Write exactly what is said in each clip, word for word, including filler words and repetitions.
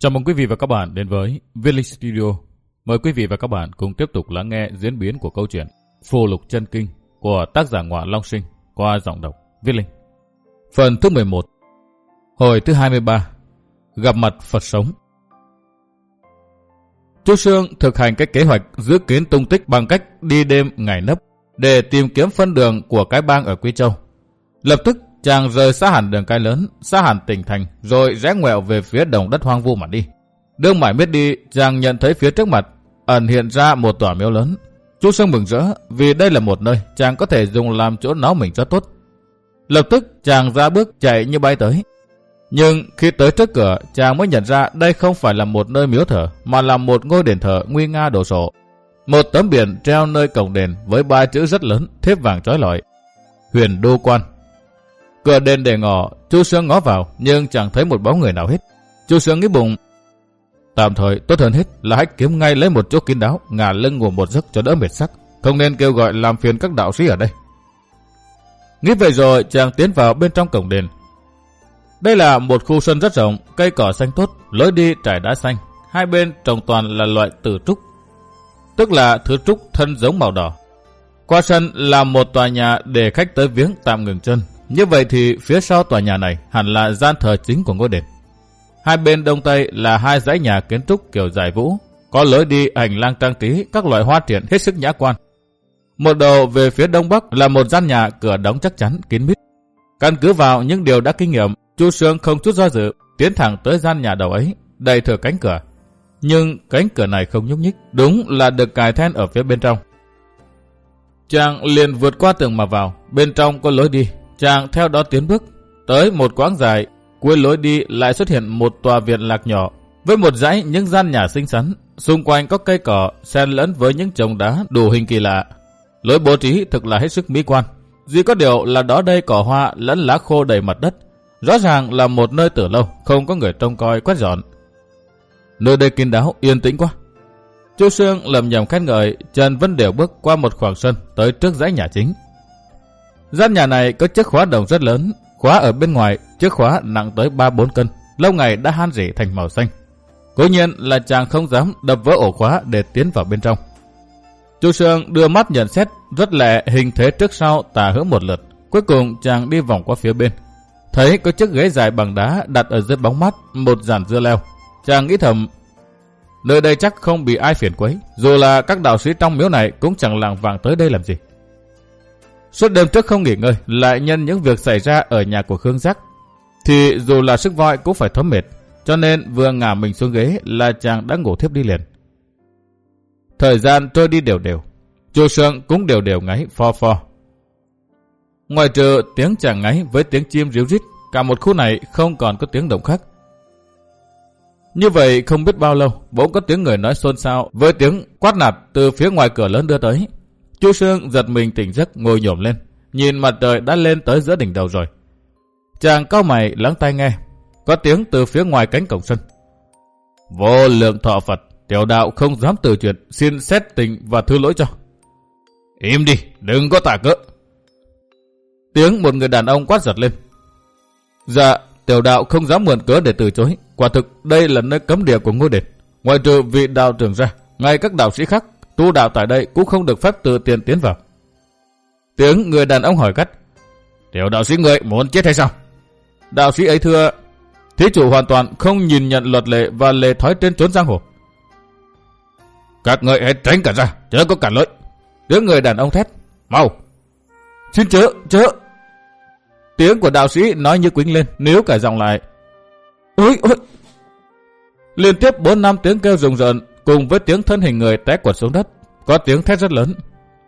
Chào mừng quý vị và các bạn đến với Viết Linh Studio. Mời quý vị và các bạn cùng tiếp tục lắng nghe diễn biến của câu chuyện Phù Lục Chân Kinh của tác giả Ngọa Long Sinh qua giọng đọc Viết Linh. Phần thứ mười một, hồi thứ hai mươi ba, gặp mặt Phật sống. Chu Sương thực hành cái kế hoạch giữ kín tung tích bằng cách đi đêm ngày nấp để tìm kiếm phân đường của cái bang ở Quý Châu. Lập tức chàng rời xa hẳn đường cái lớn, xa hẳn tỉnh thành, rồi rẽ ngoẹo về phía đồng đất hoang vu mà đi. Đương mải miết đi, chàng nhận thấy phía trước mặt ẩn hiện ra một tòa miếu lớn. Chu Sương mừng rỡ vì đây là một nơi chàng có thể dùng làm chỗ náo mình rất tốt. Lập tức chàng ra bước chạy như bay tới. Nhưng khi tới trước cửa, chàng mới nhận ra đây không phải là một nơi miếu thờ, mà là một ngôi đền thờ nguy nga đồ sộ. Một tấm biển treo nơi cổng đền với ba chữ rất lớn, thép vàng chói lọi: Huyền Đô Quan. Cửa đền để ngỏ, Chu Sương ngó vào nhưng chẳng thấy một bóng người nào hết. Chu Sương nghĩ bụng, tạm thời tốt hơn hết là hãy kiếm ngay lấy một chỗ kín đáo, ngả lưng ngủ một giấc cho đỡ mệt sắc, không nên kêu gọi làm phiền các đạo sĩ ở đây. Nghĩ vậy rồi, chàng tiến vào bên trong cổng đền. Đây là một khu sân rất rộng, cây cỏ xanh tốt, lối đi trải đá xanh, hai bên trồng toàn là loại tử trúc, tức là thứ trúc thân giống màu đỏ. Qua sân là một tòa nhà để khách tới viếng tạm ngừng chân. Như vậy thì phía sau tòa nhà này hẳn là gian thờ chính của ngôi đền. Hai bên đông tây là hai dãy nhà kiến trúc kiểu dài vũ, có lối đi hành lang trang trí các loại hoa triển hết sức nhã quan. Một đầu về phía đông bắc là một gian nhà cửa đóng chắc chắn kín mít. Căn cứ vào những điều đã kinh nghiệm, Chu Sương không chút do dự tiến thẳng tới gian nhà đầu ấy, đẩy thử cánh cửa. Nhưng cánh cửa này không nhúc nhích, đúng là được cài then ở phía bên trong. Chàng liền vượt qua tường mà vào, bên trong có lối đi. Chàng theo đó tiến bước, tới một quãng dài, cuối lối đi lại xuất hiện một tòa viện lạc nhỏ, với một dãy những gian nhà xinh xắn, xung quanh có cây cỏ, xen lẫn với những chồng đá đủ hình kỳ lạ. Lối bố trí thực là hết sức mỹ quan, duy có điều là đó đây cỏ hoa lẫn lá khô đầy mặt đất, rõ ràng là một nơi từ lâu, không có người trông coi quét dọn. Nơi đây kín đáo, yên tĩnh quá. Chu Sương lầm nhầm khen ngợi, chân vẫn đều bước qua một khoảng sân tới trước dãy nhà chính. Gian nhà này có chiếc khóa đồng rất lớn, khóa ở bên ngoài, chiếc khóa nặng tới ba bốn cân, lâu ngày đã han rỉ thành màu xanh. Cố nhiên là chàng không dám đập vỡ ổ khóa để tiến vào bên trong. Chu Sương đưa mắt nhận xét rất lẹ hình thế trước sau tả hữu một lượt, cuối cùng chàng đi vòng qua phía bên. Thấy có chiếc ghế dài bằng đá đặt ở dưới bóng mát, một giàn dưa leo. Chàng nghĩ thầm, nơi đây chắc không bị ai phiền quấy, dù là các đạo sĩ trong miếu này cũng chẳng lảng vảng tới đây làm gì. Suốt đêm trước không nghỉ ngơi, lại nhân những việc xảy ra ở nhà của Khương Giác, thì dù là sức voi cũng phải thấm mệt, cho nên vừa ngả mình xuống ghế là chàng đã ngủ thiếp đi liền. Thời gian trôi đi đều đều, Chu Sương cũng đều đều ngáy pho pho. Ngoài trừ tiếng chàng ngáy với tiếng chim ríu rít, cả một khu này không còn có tiếng động khác. Như vậy không biết bao lâu, bỗng có tiếng người nói xôn xao với tiếng quát nạt từ phía ngoài cửa lớn đưa tới. Chu Sương giật mình tỉnh giấc, ngồi nhổm lên, nhìn mặt trời đã lên tới giữa đỉnh đầu rồi. Chàng cau mày lắng tai nghe, có tiếng từ phía ngoài cánh cổng sân: Vô lượng thọ Phật, tiểu đạo không dám từ chuyện, xin xét tình và thứ lỗi cho. Im đi, đừng có tả cỡ. Tiếng một người đàn ông quát giật lên. Dạ, tiểu đạo không dám mượn cớ để từ chối. Quả thực đây là nơi cấm địa của ngôi đền. Ngoài trừ vị đạo trưởng ra, ngay các đạo sĩ khác tu đạo tại đây cũng không được phép tự tiền tiến vào. Tiếng người đàn ông hỏi gắt: Tiểu đạo sĩ người muốn chết hay sao? Đạo sĩ ấy thưa: Thí chủ hoàn toàn không nhìn nhận luật lệ và lề thói trên chốn giang hồ. Các người hãy tránh cả ra, chớ có cản lợi. Tiếng người đàn ông thét: Mau! Xin chớ, chớ! Tiếng của đạo sĩ nói như quýnh lên, níu cả giọng lại: Ôi, ôi! Liên tiếp bốn năm tiếng kêu rùng rợn, cùng với tiếng thân hình người té quật xuống đất, có tiếng thét rất lớn: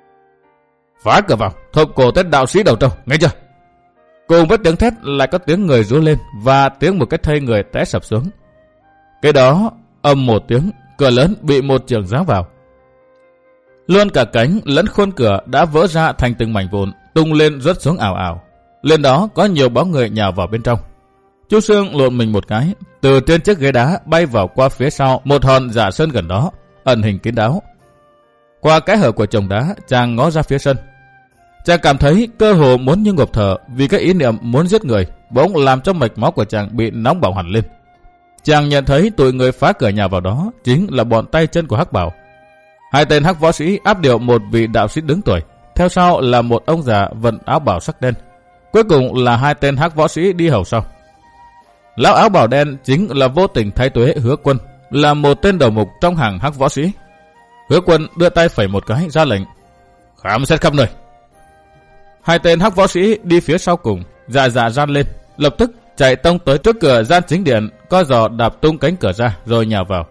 Phá cửa vào, thộp cổ tên đạo sĩ đầu trâu, nghe chưa? Cùng với tiếng thét lại có tiếng người rú lên và tiếng một cái thây người té sập xuống. Cái đó ầm một tiếng, cửa lớn bị một chưởng giáng vào. Luôn cả cánh lẫn khuôn cửa đã vỡ ra thành từng mảnh vụn, tung lên rớt xuống ảo ảo. Lên đó có nhiều bóng người nhào vào bên trong. Chu Sương lộn mình một cái, từ trên chiếc ghế đá bay vào qua phía sau một hòn giả sơn gần đó, ẩn hình kín đáo. Qua cái hở của chồng đá, chàng ngó ra phía sân. Chàng cảm thấy cơ hồ muốn như ngộp thở vì cái ý niệm muốn giết người bỗng làm cho mạch máu của chàng bị nóng bỏng hẳn lên. Chàng nhận thấy tụi người phá cửa nhà vào đó chính là bọn tay chân của Hắc Bảo. Hai tên hắc võ sĩ áp điệu một vị đạo sĩ đứng tuổi, theo sau là một ông già vận áo bào sắc đen, cuối cùng là hai tên hắc võ sĩ đi hầu sau. Lão áo bào đen chính là Vô Tình Thái Tuế Hứa Quân, là một tên đầu mục trong hàng hắc võ sĩ. Hứa Quân đưa tay phẩy một cái ra lệnh: khám xét khắp nơi. Hai tên hắc võ sĩ đi phía sau cùng, dạ dạ gian lên, lập tức chạy tông tới trước cửa gian chính điện, co giò đạp tung cánh cửa ra rồi nhào vào.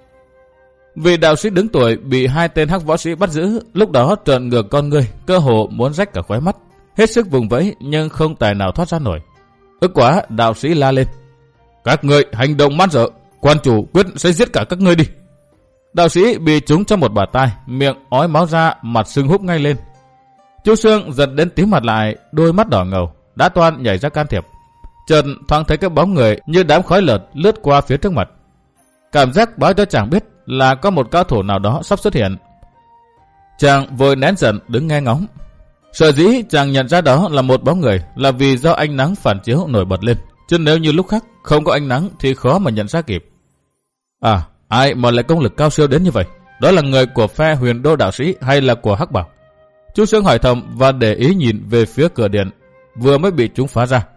Vị đạo sĩ đứng tuổi bị hai tên hắc võ sĩ bắt giữ, lúc đó trợn ngược con ngươi, cơ hồ muốn rách cả khóe mắt, hết sức vùng vẫy nhưng không tài nào thoát ra nổi. Ức quá, đạo sĩ la lên: các ngươi hành động man dợ, quan chủ quyết sẽ giết cả các ngươi đi. Đạo sĩ bị trúng trong một bả tai, miệng ói máu ra, mặt sưng húp ngay lên. Chu Sương giật đến tím mặt lại, đôi mắt đỏ ngầu, đã toan nhảy ra can thiệp. Chợt thoáng thấy cái bóng người như đám khói lợt lướt qua phía trước mặt. Cảm giác báo cho chàng biết là có một cao thủ nào đó sắp xuất hiện. Chàng vội nén giận đứng nghe ngóng. Sở dĩ chàng nhận ra đó là một bóng người là vì do ánh nắng phản chiếu nổi bật lên, chứ nếu như lúc khác không có ánh nắng thì khó mà nhận ra kịp. À, ai mà lại công lực cao siêu đến như vậy? Đó là người của phe Huyền Đô đạo sĩ hay là của Hắc Bảo? Chu Sương hỏi thầm và để ý nhìn về phía cửa điện vừa mới bị chúng phá ra.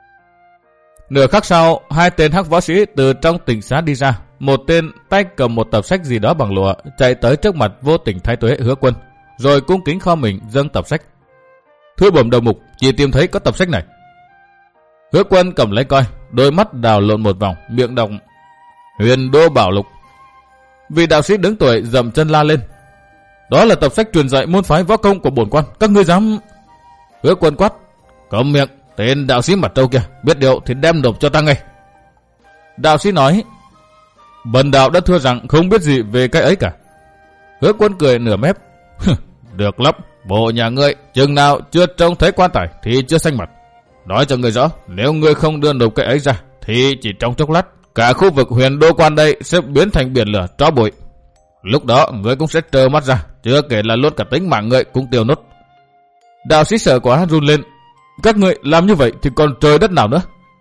Nửa khắc sau, hai tên hắc võ sĩ từ trong tỉnh xá đi ra. Một tên tay cầm một tập sách gì đó bằng lụa, chạy tới trước mặt Vô Tình Thái Tuế Hứa Quân, rồi cung kính kho mình dâng tập sách. Thưa bẩm đầu mục, chỉ tìm thấy có tập sách này. Hứa Quân cầm lấy coi, đôi mắt đào lộn một vòng, miệng đọc: Huyền Đô Bảo Lục. Vị đạo sĩ đứng tuổi dậm chân la lên: đó là tập sách truyền dạy môn phái võ công của bổn quan, các ngươi dám... Hứa Quân quát: cấm miệng, tên đạo sĩ mặt trâu kia, biết điều thì đem nộp cho ta ngay. Đạo sĩ nói: bần đạo đã thưa rằng không biết gì về cái ấy cả. Hứa Quân cười nửa mép: được lắm, bộ nhà ngươi chừng nào chưa trông thấy quan tài thì chưa xanh mặt. Nói cho ngươi rõ, nếu ngươi không đưa nộp cái ấy ra thì chỉ trong chốc lát cả khu vực Huyền Đô quan đây sẽ biến thành biển lửa tro bụi. Lúc đó ngươi cũng sẽ trơ mắt ra, chưa kể là luôn cả tính mạng ngươi cũng tiêu nốt. Đạo sĩ sợ quá run lên: các ngươi làm như vậy thì còn trời đất nào nữa?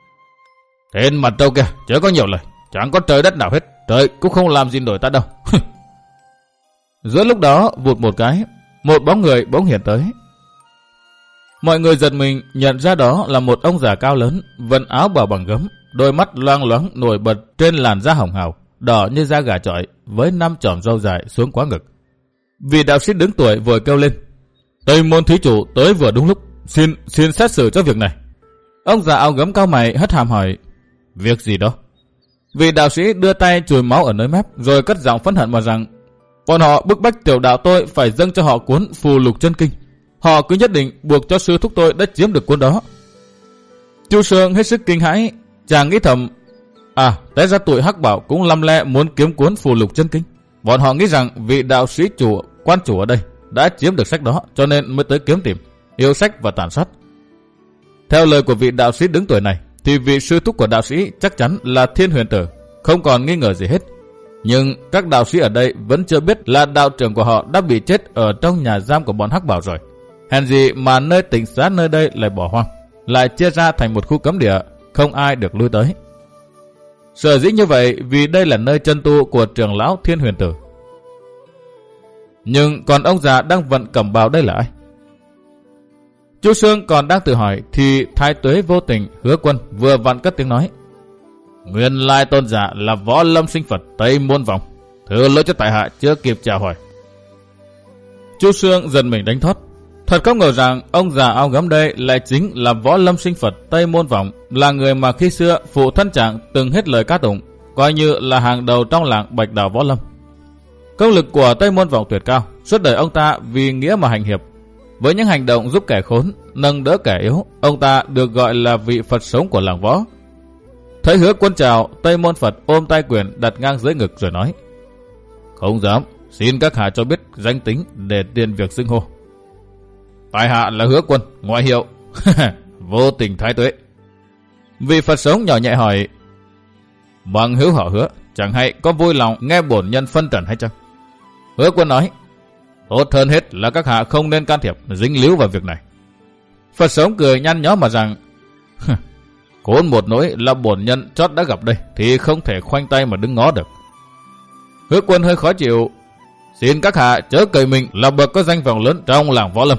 Tên mặt trâu kia chớ có nhiều lời, chẳng có trời đất nào hết, trời cũng không làm gì nổi ta đâu. Giữa lúc đó vụt một cái, một bóng người bỗng hiện tới. Mọi người giật mình nhận ra đó là một ông già cao lớn, vận áo bào bằng gấm, đôi mắt loang loáng nổi bật trên làn da hồng hào, đỏ như da gà chọi, với năm chòm râu dài xuống quá ngực. Vị đạo sĩ đứng tuổi vội kêu lên: Tây môn thí chủ tới vừa đúng lúc, xin xin xét xử cho việc này. Ông già áo gấm cao mày hất hàm hỏi: việc gì đó? Vị đạo sĩ đưa tay chùi máu ở nơi mép, rồi cất giọng phẫn hận mà rằng: bọn họ bức bách tiểu đạo tôi phải dâng cho họ cuốn Phù Lục Chân Kinh. Họ cứ nhất định buộc cho sư thúc tôi đã chiếm được cuốn đó. Chu Sương hết sức kinh hãi, chàng nghĩ thầm: à, té ra tụi Hắc Bảo cũng lăm le muốn kiếm cuốn Phù Lục Chân Kinh. Bọn họ nghĩ rằng vị đạo sĩ chủ, quan chủ ở đây đã chiếm được sách đó, cho nên mới tới kiếm tìm, yêu sách và tàn sát. Theo lời của vị đạo sĩ đứng tuổi này, thì vị sư thúc của đạo sĩ chắc chắn là Thiên Huyền Tử, không còn nghi ngờ gì hết. Nhưng các đạo sĩ ở đây vẫn chưa biết là đạo trưởng của họ đã bị chết ở trong nhà giam của bọn Hắc Bảo rồi. Hèn gì mà nơi tỉnh xá nơi đây lại bỏ hoang, lại chia ra thành một khu cấm địa, không ai được lui tới. Sở dĩ như vậy vì đây là nơi chân tu của trưởng lão Thiên Huyền Tử. Nhưng còn ông già đang vận cẩm bào đây là ai? Chu Sương còn đang tự hỏi thì Thái Tuế Vô Tình Hứa Quân vừa vặn cất tiếng nói: nguyên lai tôn giả là Võ Lâm Sinh Phật Tây Môn Vọng, thưa lỗi cho tại hạ chưa kịp chào hỏi. Chu Sương dần mình đánh thót, thật không ngờ rằng ông già áo gấm đây lại chính là Võ Lâm Sinh Phật Tây Môn Vọng, là người mà khi xưa phụ thân chàng từng hết lời ca tụng, coi như là hàng đầu trong làng Bạch Đào Võ Lâm. Công lực của Tây Môn Vọng tuyệt cao, suốt đời ông ta vì nghĩa mà hành hiệp. Với những hành động giúp kẻ khốn, nâng đỡ kẻ yếu, ông ta được gọi là vị Phật sống của làng võ. Thấy Hứa Quân chào, Tây Môn Phật ôm tay quyền đặt ngang dưới ngực rồi nói: không dám, xin các hạ cho biết danh tính để tiền việc xưng hô. Tại hạ là Hứa Quân, ngoại hiệu Vô Tình Thái Tuế. Vị Phật sống nhỏ nhẹ hỏi: bằng hữu họ Hứa, chẳng hay có vui lòng nghe bổn nhân phân trần hay chăng? Hứa Quân nói: tốt hơn hết là các hạ không nên can thiệp dính líu vào việc này. Phật sống cười nhăn nhó mà rằng: Khốn một nỗi là bổn nhân chót đã gặp đây thì không thể khoanh tay mà đứng ngó được. Hứa Quân hơi khó chịu. Xin các hạ chớ cười mình là bậc có danh vọng lớn trong làng Võ Lâm.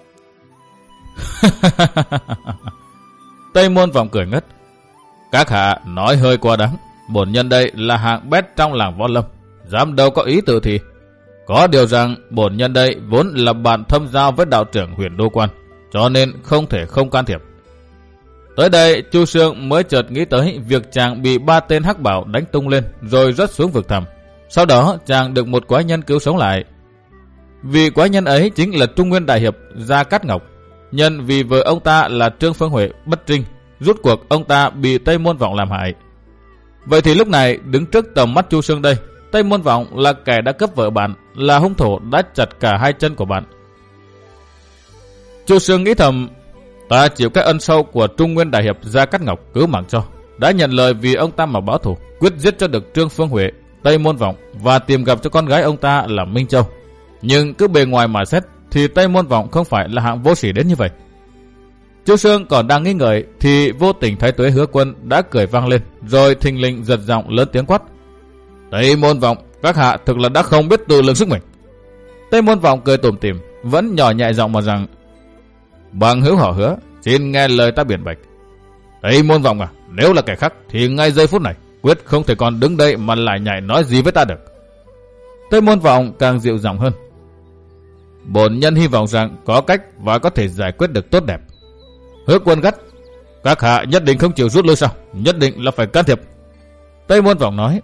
Tây Môn Vọng cười ngất. Các hạ nói hơi quá đáng. Bổn nhân đây là hạng bét trong làng Võ Lâm, dám đâu có ý tự thì. Có điều rằng bổn nhân đây vốn là bạn thâm giao với đạo trưởng Huyền Đô Quan, cho nên không thể không can thiệp. Tới đây Chu Sương mới chợt nghĩ tới việc chàng bị ba tên hắc bảo đánh tung lên rồi rớt xuống vực thẳm. Sau đó chàng được một quái nhân cứu sống lại. Vì quái nhân ấy chính là Trung Nguyên Đại Hiệp Gia Cát Ngọc. Nhân vì vợ ông ta là Trương Phương Huệ bất trinh, rút cuộc ông ta bị Tây Môn Vọng làm hại. Vậy thì lúc này đứng trước tầm mắt Chu Sương đây, Tây Môn Vọng là kẻ đã cướp vợ bạn, là hung thủ đã chặt cả hai chân của bạn. Chu Sương nghĩ thầm, ta chịu cái ân sâu của Trung Nguyên Đại Hiệp Gia Cát Ngọc cứu mạng cho, đã nhận lời vì ông ta mà báo thù, quyết giết cho được Trương Phương Huệ, Tây Môn Vọng và tìm gặp cho con gái ông ta là Minh Châu. Nhưng cứ bề ngoài mà xét thì Tây Môn Vọng không phải là hạng vô sỉ đến như vậy. Chu Sương còn đang nghi ngợi thì vô tình thấy Tuế Hứa Quân đã cười vang lên, rồi thình lình giật giọng lớn tiếng quát: Tây Môn Vọng, các hạ thực là đã không biết tự lượng sức mình. Tây Môn Vọng cười tủm tỉm, vẫn nhỏ nhẹ giọng mà rằng: Bằng hữu họ Hứa, xin nghe lời ta biện bạch. Tây Môn Vọng à, nếu là kẻ khác thì ngay giây phút này quyết không thể còn đứng đây mà lại nhảy nói gì với ta được. Tây Môn Vọng càng dịu giọng hơn: Bổn nhân hy vọng rằng có cách và có thể giải quyết được tốt đẹp. Hứa Quân gắt: Các hạ nhất định không chịu rút lui sao? Nhất định là phải can thiệp. Tây Môn Vọng nói: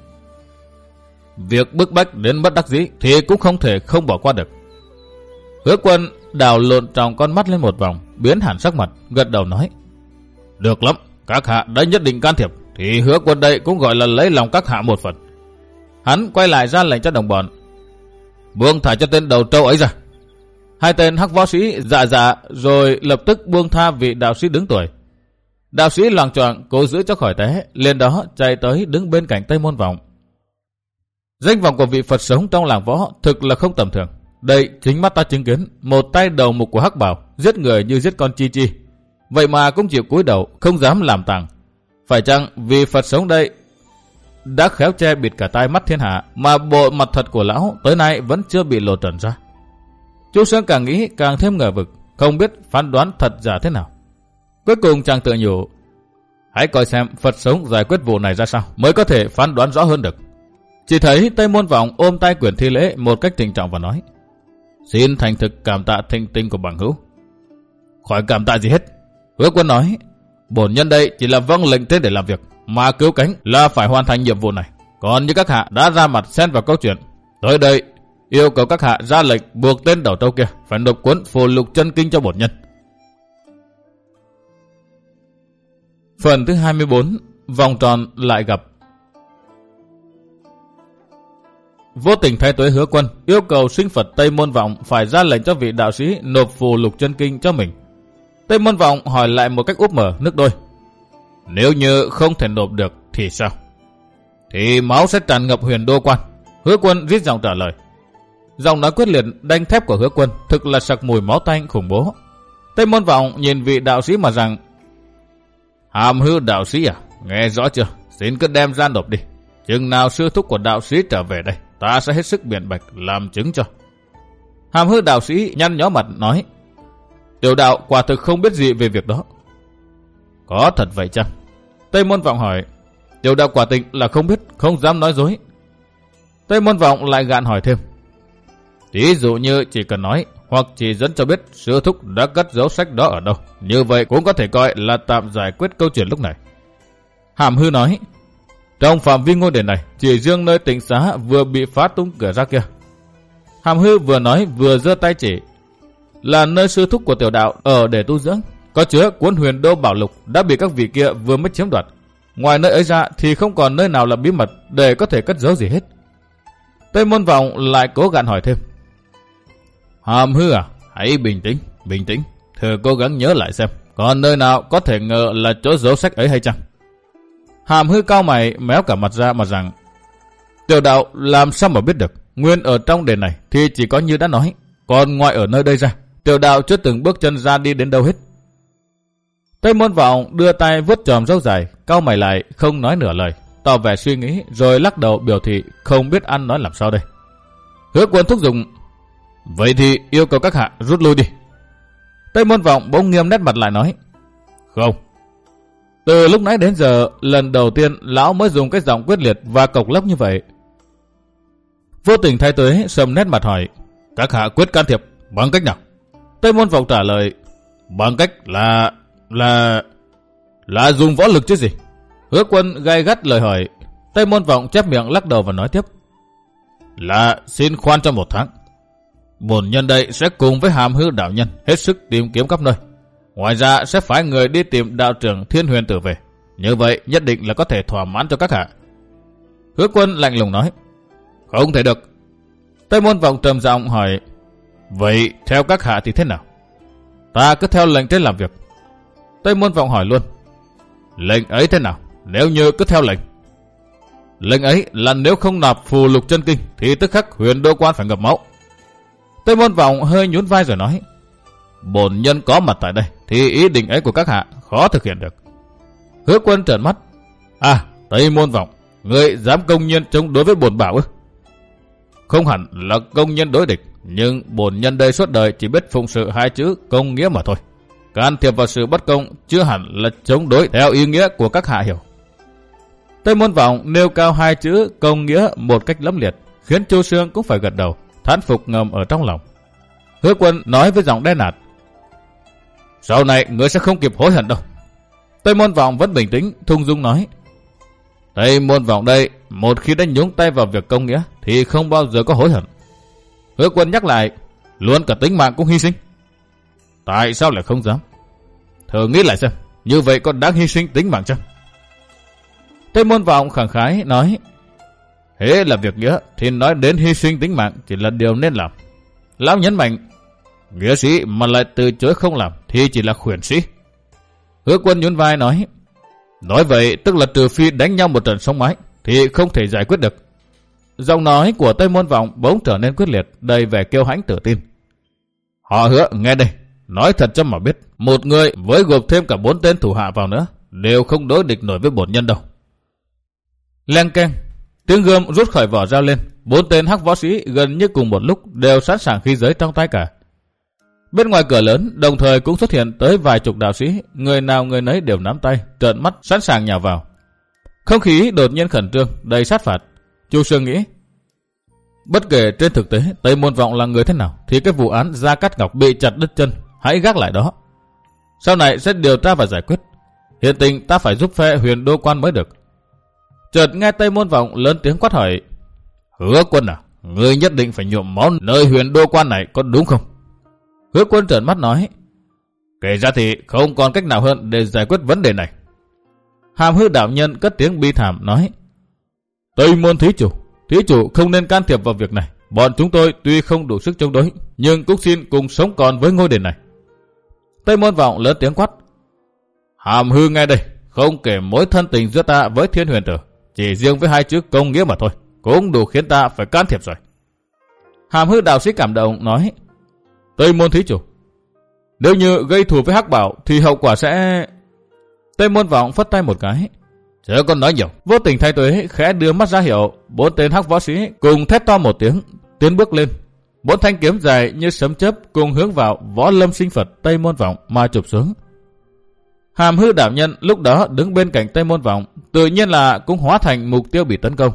Việc bức bách đến bất đắc dĩ thì cũng không thể không bỏ qua được. Hứa Quân đảo lộn trong con mắt lên một vòng, biến hẳn sắc mặt, gật đầu nói: Được lắm, các hạ đã nhất định can thiệp thì Hứa Quân đây cũng gọi là lấy lòng các hạ một phần. Hắn quay lại ra lệnh cho đồng bọn: Buông thả cho tên đầu trâu ấy ra. Hai tên hắc võ sĩ dạ dạ rồi lập tức buông tha vị đạo sĩ đứng tuổi. Đạo sĩ loạng choạng cố giữ cho khỏi té, lên đó chạy tới đứng bên cạnh Tây Môn Vọng. Danh vọng của vị Phật sống trong làng võ thực là không tầm thường. Đây chính mắt ta chứng kiến một tay đầu mục của hắc bảo giết người như giết con chi chi, vậy mà cũng chịu cúi đầu không dám làm tàng. Phải chăng vì Phật sống đây đã khéo che bịt cả tai mắt thiên hạ mà bộ mặt thật của lão tới nay vẫn chưa bị lộ trần ra? Chu Sương càng nghĩ càng thêm ngờ vực, không biết phán đoán thật giả thế nào. Cuối cùng chàng tự nhủ: Hãy coi xem Phật sống giải quyết vụ này ra sao mới có thể phán đoán rõ hơn được. Chỉ thấy Tây Môn Vọng ôm tay quyển thi lễ một cách trịnh trọng và nói: Xin thành thực cảm tạ thịnh tình của bằng hữu. Khỏi cảm tạ gì hết. Hứa Quân nói: Bổn nhân đây chỉ là vâng lệnh trên để làm việc, mà cứu cánh là phải hoàn thành nhiệm vụ này. Còn như các hạ đã ra mặt xen vào câu chuyện, tới đây yêu cầu các hạ ra lệnh buộc tên đầu trâu kia phải nộp cuốn Phù Lục Chân Kinh cho bổn nhân. Phần thứ hai mươi bốn, vòng tròn lại gặp. Vô tình thay Tuế Hứa Quân yêu cầu sinh Phật Tây Môn Vọng phải ra lệnh cho vị đạo sĩ nộp Phù Lục Chân Kinh cho mình. Tây Môn Vọng hỏi lại một cách úp mở nước đôi: Nếu như không thể nộp được thì sao? Thì máu sẽ tràn ngập Huyền Đô Quan. Hứa Quân rít giọng trả lời. Giọng nói quyết liệt đanh thép của Hứa Quân thực là sặc mùi máu tanh khủng bố. Tây Môn Vọng nhìn vị đạo sĩ mà rằng: Hàm Hư đạo sĩ à, nghe rõ chưa? Xin cứ đem ra nộp đi. Chừng nào sư thúc của đạo sĩ trở về đây, ta sẽ hết sức biện bạch làm chứng cho. Hàm Hư đạo sĩ nhăn nhó mặt nói: Tiểu đạo quả thực không biết gì về việc đó. Có thật vậy chăng? Tây Môn Vọng hỏi. Tiểu đạo quả tình là không biết, không dám nói dối. Tây Môn Vọng lại gạn hỏi thêm: Ví dụ như chỉ cần nói hoặc chỉ dẫn cho biết sư thúc đã cất dấu sách đó ở đâu, như vậy cũng có thể coi là tạm giải quyết câu chuyện lúc này. Hàm Hư nói: Trong phạm vi ngôi đền này, chỉ riêng nơi Tịnh Xá vừa bị phá tung cửa ra kia. Hàm Hư vừa nói vừa giơ tay chỉ: Là nơi sư thúc của tiểu đạo ở để tu dưỡng, có chứa cuốn Huyền Đô Bảo Lục đã bị các vị kia vừa mới chiếm đoạt. Ngoài nơi ấy ra thì không còn nơi nào là bí mật để có thể cất giấu gì hết. Tây Môn Vọng lại cố gắng hỏi thêm: Hàm Hư à, hãy bình tĩnh, bình tĩnh, thử cố gắng nhớ lại xem, còn nơi nào có thể ngờ là chỗ giấu sách ấy hay chăng? Hàm Hư cau mày méo cả mặt ra mà rằng: Tiểu đạo làm sao mà biết được, nguyên ở trong đền này thì chỉ có như đã nói, còn ngoài ở nơi đây ra, tiểu đạo chưa từng bước chân ra đi đến đâu hết. Tây Môn Vọng đưa tay vuốt chòm râu dài, cau mày lại, không nói nửa lời, tỏ vẻ suy nghĩ, rồi lắc đầu biểu thị không biết ăn nói làm sao đây. Hứa Quân thúc giục, vậy thì yêu cầu các hạ rút lui đi. Tây Môn Vọng bỗng nghiêm nét mặt lại nói, không. Từ lúc nãy đến giờ, lần đầu tiên lão mới dùng cái giọng quyết liệt và cộc lốc như vậy. Vô Tình Thái Tuế sầm nét mặt hỏi, các hạ quyết can thiệp bằng cách nào? Tây Môn Vọng trả lời, bằng cách là... là... là dùng võ lực chứ gì. Hứa Quân gay gắt lời hỏi. Tây Môn Vọng chép miệng lắc đầu và nói tiếp, là xin khoan cho một tháng. Bổn nhân đây sẽ cùng với Hàm Hư đạo nhân hết sức tìm kiếm khắp nơi. Ngoài ra sẽ phái người đi tìm đạo trưởng Thiên Huyền Tử về. Như vậy nhất định là có thể thỏa mãn cho các hạ. Hứa Quân lạnh lùng nói, không thể được. Tây Môn Vọng trầm giọng hỏi, vậy theo các hạ thì thế nào? Ta cứ theo lệnh trên làm việc. Tây Môn Vọng hỏi luôn, lệnh ấy thế nào nếu như cứ theo lệnh? Lệnh ấy là nếu không nạp phù lục chân kinh thì tức khắc Huyền Đô Quan phải ngập máu. Tây Môn Vọng hơi nhún vai rồi nói, bổn nhân có mặt tại đây thì ý định ấy của các hạ khó thực hiện được. Hứa Quân trợn mắt, à, Tây Môn Vọng, ngươi dám công nhiên chống đối với bổn bảo ư? Không hẳn là công nhân đối địch, nhưng bổn nhân đây suốt đời chỉ biết phụng sự hai chữ công nghĩa mà thôi. Can thiệp vào sự bất công chưa hẳn là chống đối theo ý nghĩa của các hạ hiểu. Tây Môn Vọng nêu cao hai chữ công nghĩa một cách lẫm liệt, khiến Chu Sương cũng phải gật đầu, thán phục ngầm ở trong lòng. Hứa Quân nói với giọng đen nạt, sau này ngươi sẽ không kịp hối hận đâu. Tây Môn Vọng vẫn bình tĩnh, thung dung nói, Tây Môn Vọng đây, một khi đã nhúng tay vào việc công nghĩa thì không bao giờ có hối hận. Hứa Quân nhắc lại, luôn cả tính mạng cũng hy sinh. Tại sao lại không dám? Thử nghĩ lại xem, như vậy có đáng hy sinh tính mạng chăng? Tây Môn Vọng khẳng khái nói, hễ là việc nghĩa thì nói đến hy sinh tính mạng chỉ là điều nên làm. Lão nhấn mạnh, nghĩa sĩ mà lại từ chối không làm thì chỉ là khuyển sĩ. Hứa Quân nhún vai nói, nói vậy tức là trừ phi đánh nhau một trận sống mái thì không thể giải quyết được. Giọng nói của Tây Môn Vọng bỗng trở nên quyết liệt, đầy vẻ kiêu hãnh tự tin. Họ Hứa, nghe đây, nói thật cho mà biết, một người với gộp thêm cả bốn tên thủ hạ vào nữa đều không đối địch nổi với bổn nhân đâu. Leng keng, tiếng gươm rút khỏi vỏ dao lên, bốn tên hắc võ sĩ gần như cùng một lúc đều sẵn sàng khí giới trong tay cả. Bên ngoài cửa lớn đồng thời cũng xuất hiện tới vài chục đạo sĩ, người nào người nấy đều nắm tay, trợn mắt sẵn sàng nhào vào. Không khí đột nhiên khẩn trương, đầy sát phạt. Chu Sương nghĩ, bất kể trên thực tế Tây Môn Vọng là người thế nào thì cái vụ án Gia Cát Ngọc bị chặt đứt chân hãy gác lại đó. Sau này sẽ điều tra và giải quyết. Hiện tình ta phải giúp phe Huyền Đô Quan mới được. Chợt nghe Tây Môn Vọng lớn tiếng quát hỏi, Hứa Quân à, ngươi nhất định phải nhuộm máu nơi Huyền Đô Quan này có đúng không? Hứa Quân trợn mắt nói, kể ra thì không còn cách nào hơn để giải quyết vấn đề này. Hàm Hư đạo nhân cất tiếng bi thảm nói, Tây Môn thí chủ, thí chủ không nên can thiệp vào việc này. Bọn chúng tôi tuy không đủ sức chống đối, nhưng cũng xin cùng sống còn với ngôi đền này. Tây Môn Vọng lớn tiếng quát, Hàm Hư nghe đây, không kể mối thân tình giữa ta với Thiên Huyền Tử, chỉ riêng với hai chữ công nghĩa mà thôi, cũng đủ khiến ta phải can thiệp rồi. Hàm Hư đạo sĩ cảm động nói, Tây Môn thí chủ, nếu như gây thù với Hắc Bảo thì hậu quả sẽ... Tây Môn Vọng phất tay một cái, chớ còn nói nhiều. Vô Tình Thái Tuế khẽ đưa mắt ra hiệu, bốn tên hắc võ sĩ cùng thét to một tiếng, tiến bước lên. Bốn thanh kiếm dài như sấm chớp cùng hướng vào Võ Lâm Sinh Phật Tây Môn Vọng mà chụp xuống. Hàm Hư đạo nhân lúc đó đứng bên cạnh Tây Môn Vọng, tự nhiên là cũng hóa thành mục tiêu bị tấn công.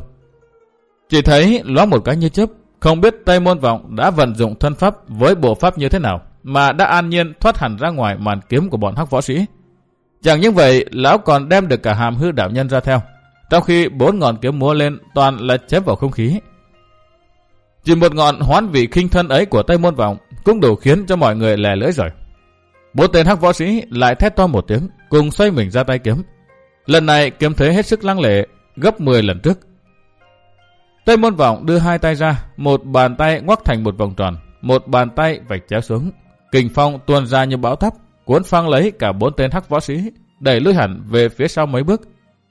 Chỉ thấy loáng một cái như chớp, không biết Tây Môn Vọng đã vận dụng thân pháp với bộ pháp như thế nào mà đã an nhiên thoát hẳn ra ngoài màn kiếm của bọn hắc võ sĩ. Chẳng những vậy, lão còn đem được cả Hàm Hư đạo nhân ra theo, trong khi bốn ngọn kiếm múa lên toàn là chém vào không khí. Chỉ một ngọn hoán vị khinh thân ấy của Tây Môn Vọng cũng đủ khiến cho mọi người lè lưỡi rồi. Bốn tên hắc võ sĩ lại thét to một tiếng, cùng xoay mình ra tay kiếm. Lần này kiếm thế hết sức lăng lệ, gấp mười lần trước. Tây Môn Vọng đưa hai tay ra, một bàn tay ngoắc thành một vòng tròn, một bàn tay vạch chéo xuống. Kình phong tuôn ra như bão táp, cuốn phăng lấy cả bốn tên hắc võ sĩ, đẩy lui hẳn về phía sau mấy bước.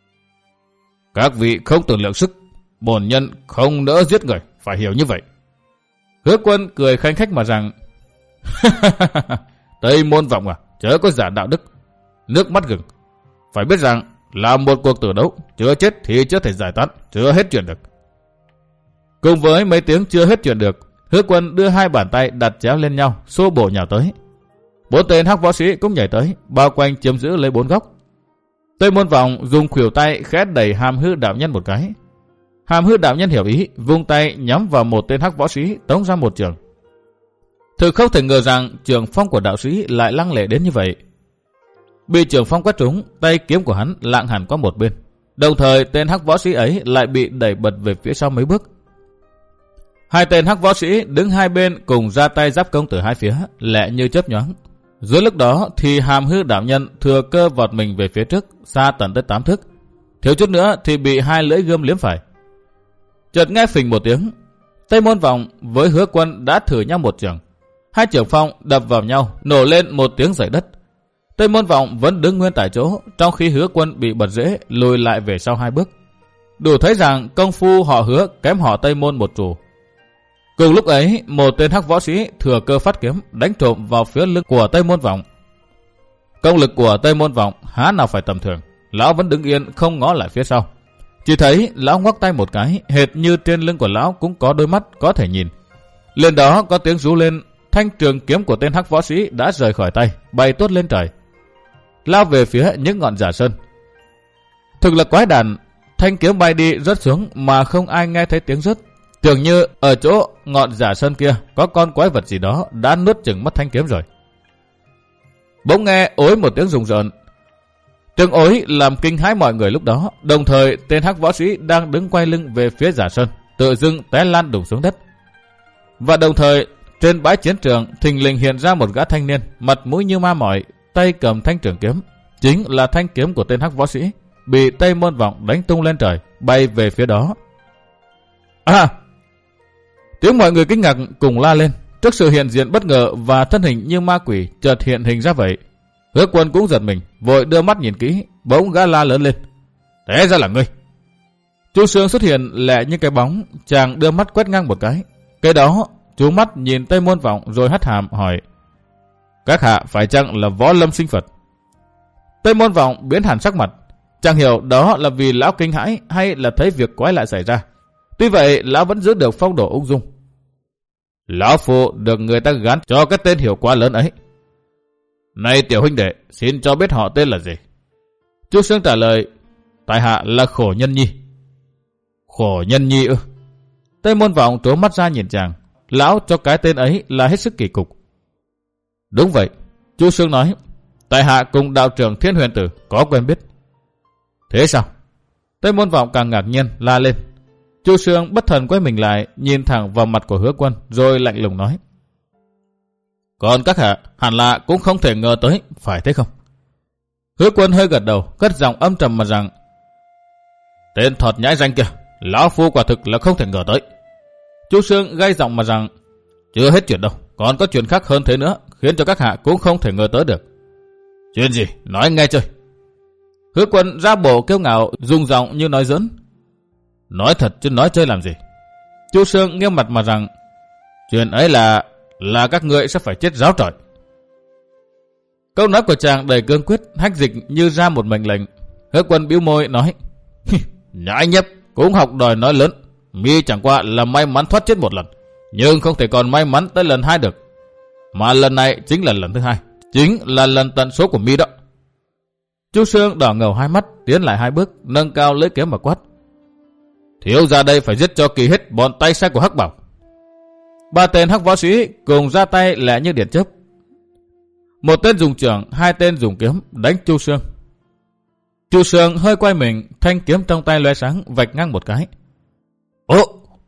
Các vị không tưởng lượng sức, bổn nhân không nỡ giết người, phải hiểu như vậy. Hứa Quân cười khanh khách mà rằng, Tây Môn Vọng à, chớ có giả đạo đức. nước mắt gừng. Phải biết rằng là một cuộc tử đấu, chưa chết thì chưa thể giải tán, chưa hết chuyện được. Cùng với mấy tiếng chưa hết chuyện được, Hứa Quân đưa hai bàn tay đặt chéo lên nhau, xô bổ nhào tới. Bốn tên hắc võ sĩ cũng nhảy tới, bao quanh chiếm giữ lấy bốn góc. Tây Môn Vọng dùng khuỷu tay khẽ đẩy Hàm Hư đạo nhân một cái. Hàm Hư đạo nhân hiểu ý, vung tay nhắm vào một tên hắc võ sĩ, tống ra một trường. Thực không thể ngờ rằng trường phong của đạo sĩ lại lăng lệ đến như vậy. Bị trường phong quét trúng, tay kiếm của hắn lạng hẳn qua một bên. Đồng thời tên hắc võ sĩ ấy lại bị đẩy bật về phía sau mấy bước. Hai tên hắc võ sĩ đứng hai bên cùng ra tay giáp công từ hai phía, lẹ như chớp nhoáng. Dưới lúc đó thì Hàm Hư đạo nhân thừa cơ vọt mình về phía trước, xa tận tới tám thước. Thiếu chút nữa thì bị hai lưỡi gươm liếm phải. Chợt nghe phình một tiếng, Tây Môn Vọng với Hứa Quân đã thử nhau một trường. Hai trường phong đập vào nhau, nổ lên một tiếng rẩy đất. Tây Môn Vọng vẫn đứng nguyên tại chỗ, trong khi Hứa Quân bị bật rễ lùi lại về sau hai bước. Đủ thấy rằng công phu họ Hứa kém họ Tây Môn một trù. Cùng lúc ấy, một tên hắc võ sĩ thừa cơ phát kiếm đánh trộm vào phía lưng của Tây Môn Vọng. Công lực của Tây Môn Vọng há nào phải tầm thường, lão vẫn đứng yên không ngó lại phía sau. Chỉ thấy lão ngoắc tay một cái, hệt như trên lưng của lão cũng có đôi mắt có thể nhìn. Lên đó có tiếng rú lên, thanh trường kiếm của tên hắc võ sĩ đã rời khỏi tay, bay tuốt lên trời, lao về phía những ngọn giả sơn. Thực là quái đản, thanh kiếm bay đi rớt xuống mà không ai nghe thấy tiếng rớt. Tưởng như ở chỗ ngọn giả sơn kia có con quái vật gì đó đã nuốt chửng mất thanh kiếm rồi. Bỗng nghe ối một tiếng rùng rợn. Tiếng ối làm kinh hãi mọi người lúc đó. Đồng thời tên hắc võ sĩ đang đứng quay lưng về phía giả sơn tự dưng té lăn đùng xuống đất. Và đồng thời trên bãi chiến trường thình lình hiện ra một gã thanh niên, mặt mũi như ma mỏi, tay cầm thanh trường kiếm, chính là thanh kiếm của tên hắc võ sĩ, bị Tây Môn Vọng đánh tung lên trời, bay về phía đó. À! Tiếng mọi người kinh ngạc cùng la lên trước sự hiện diện bất ngờ và thân hình như ma quỷ chợt hiện hình ra vậy. Hứa Quân cũng giật mình, vội đưa mắt nhìn kỹ, bỗng gã la lớn lên: "Té ra là ngươi!" Chu Sương xuất hiện lẹ như cái bóng, chàng đưa mắt quét ngang một cái. Cái đó, chú mắt nhìn Tây Môn Vọng rồi hất hàm hỏi: "Các hạ phải chăng là Võ Lâm Sinh Phật?" Tây Môn Vọng biến hẳn sắc mặt, chẳng hiểu đó là vì lão kinh hãi hay là thấy việc quái lạ xảy ra. Tuy vậy lão vẫn giữ được phong độ ung dung. "Lão phu được người ta gán cho cái tên hiệu quá lớn ấy. Này tiểu huynh đệ, xin cho biết họ tên là gì?" Chu Sương trả lời: "Tại hạ là Khổ Nhân Nhi." "Khổ Nhân Nhi ư?" Tây Môn Vọng trố mắt ra nhìn chàng. Lão cho cái tên ấy là hết sức kỳ cục. "Đúng vậy," Chu Sương nói, "tại hạ cùng đạo trưởng Thiên Huyền Tử có quen biết." "Thế sao?" Tây Môn Vọng càng ngạc nhiên la lên. Chu Sương bất thần quay mình lại, nhìn thẳng vào mặt của Hứa Quân, rồi lạnh lùng nói: "Còn các hạ hẳn là cũng không thể ngờ tới, phải thế không?" Hứa Quân hơi gật đầu, cất giọng âm trầm mà rằng: "Tên thọt nhãi danh kia, lão phu quả thực là không thể ngờ tới." Chu Sương gay giọng mà rằng: "Chưa hết chuyện đâu, còn có chuyện khác hơn thế nữa, khiến cho các hạ cũng không thể ngờ tới được." "Chuyện gì? Nói nghe chơi." Hứa Quân ra bộ kiêu ngạo, dùng giọng như nói giỡn: "Nói thật chứ nói chơi làm gì?" Chu Sương nghiêm mặt mà rằng: "Chuyện ấy là là các ngươi sẽ phải chết ráo trọi." Câu nói của chàng đầy cương quyết, hách dịch như ra một mệnh lệnh. Hứa Quân bĩu môi nói: "Nhãi nhép cũng học đòi nói lớn. Mi chẳng qua là may mắn thoát chết một lần, nhưng không thể còn may mắn tới lần hai được. Mà lần này chính là lần thứ hai, chính là lần tận số của Mi đó." Chu Sương đỏ ngầu hai mắt, tiến lại hai bước, nâng cao lưỡi kiếm mà quát: "Thiếu ra đây phải giết cho kỳ hết bọn tay sai của Hắc Bảo." Ba tên hắc võ sĩ cùng ra tay lẹ như điện chớp. Một tên dùng chưởng, hai tên dùng kiếm đánh Chu Sương. Chu Sương hơi quay mình, thanh kiếm trong tay lóe sáng vạch ngang một cái. Ồ!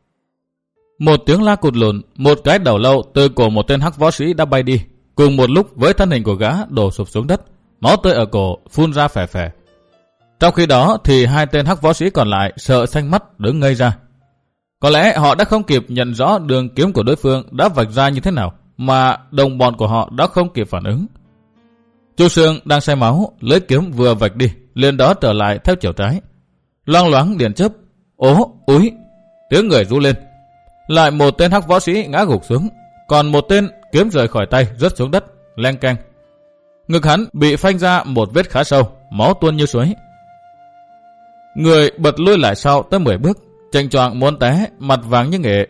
Một tiếng la cụt lùn, một cái đầu lâu từ cổ một tên hắc võ sĩ đã bay đi, cùng một lúc với thân hình của gã đổ sụp xuống đất, máu tươi ở cổ phun ra phè phè. Trong khi đó thì hai tên hắc võ sĩ còn lại sợ xanh mắt đứng ngây ra. Có lẽ họ đã không kịp nhận rõ đường kiếm của đối phương đã vạch ra như thế nào, mà đồng bọn của họ đã không kịp phản ứng. Chu Sương đang say máu, lưỡi kiếm vừa vạch đi, liền đó trở lại theo chiều trái. Loang loáng điện chớp, ố, úi, tiếng người rú lên. Lại một tên hắc võ sĩ ngã gục xuống, còn một tên kiếm rời khỏi tay rớt xuống đất, leng keng. Ngực hắn bị phanh ra một vết khá sâu, máu tuôn như suối. Người bật lùi lại sau tới mười bước, chênh choạng muốn té, mặt vàng như nghệ.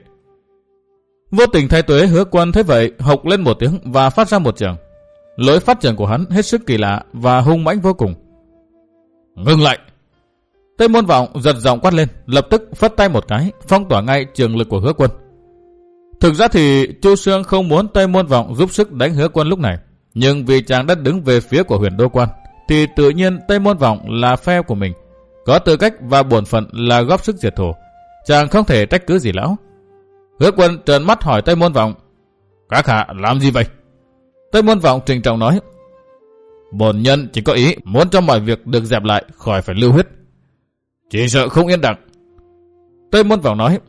Vô Tình Thái Tuế Hứa Quân thấy vậy, hộc lên một tiếng và phát ra một trường. Lối phát trường của hắn hết sức kỳ lạ và hung mãnh vô cùng. Ngừng lại! Tây Môn Vọng giật giọng quát lên, lập tức phất tay một cái, phong tỏa ngay trường lực của Hứa Quân. Thực ra thì Chu Xương không muốn Tây Môn Vọng giúp sức đánh Hứa Quân lúc này, nhưng vì chàng đã đứng về phía của Huyền Đô Quan, thì tự nhiên Tây Môn Vọng là phe của mình, có tư cách và bổn phận là góp sức diệt thù. Chàng không thể trách cứ gì lão. Hứa Quân trợn mắt hỏi Tây Môn Vọng: Các hạ làm gì vậy? Tây Môn Vọng trịnh trọng nói: Bổn nhân chỉ có ý muốn cho mọi việc được dẹp lại, khỏi phải lưu huyết. Chỉ sợ không yên đặng. Tây Môn Vọng nói: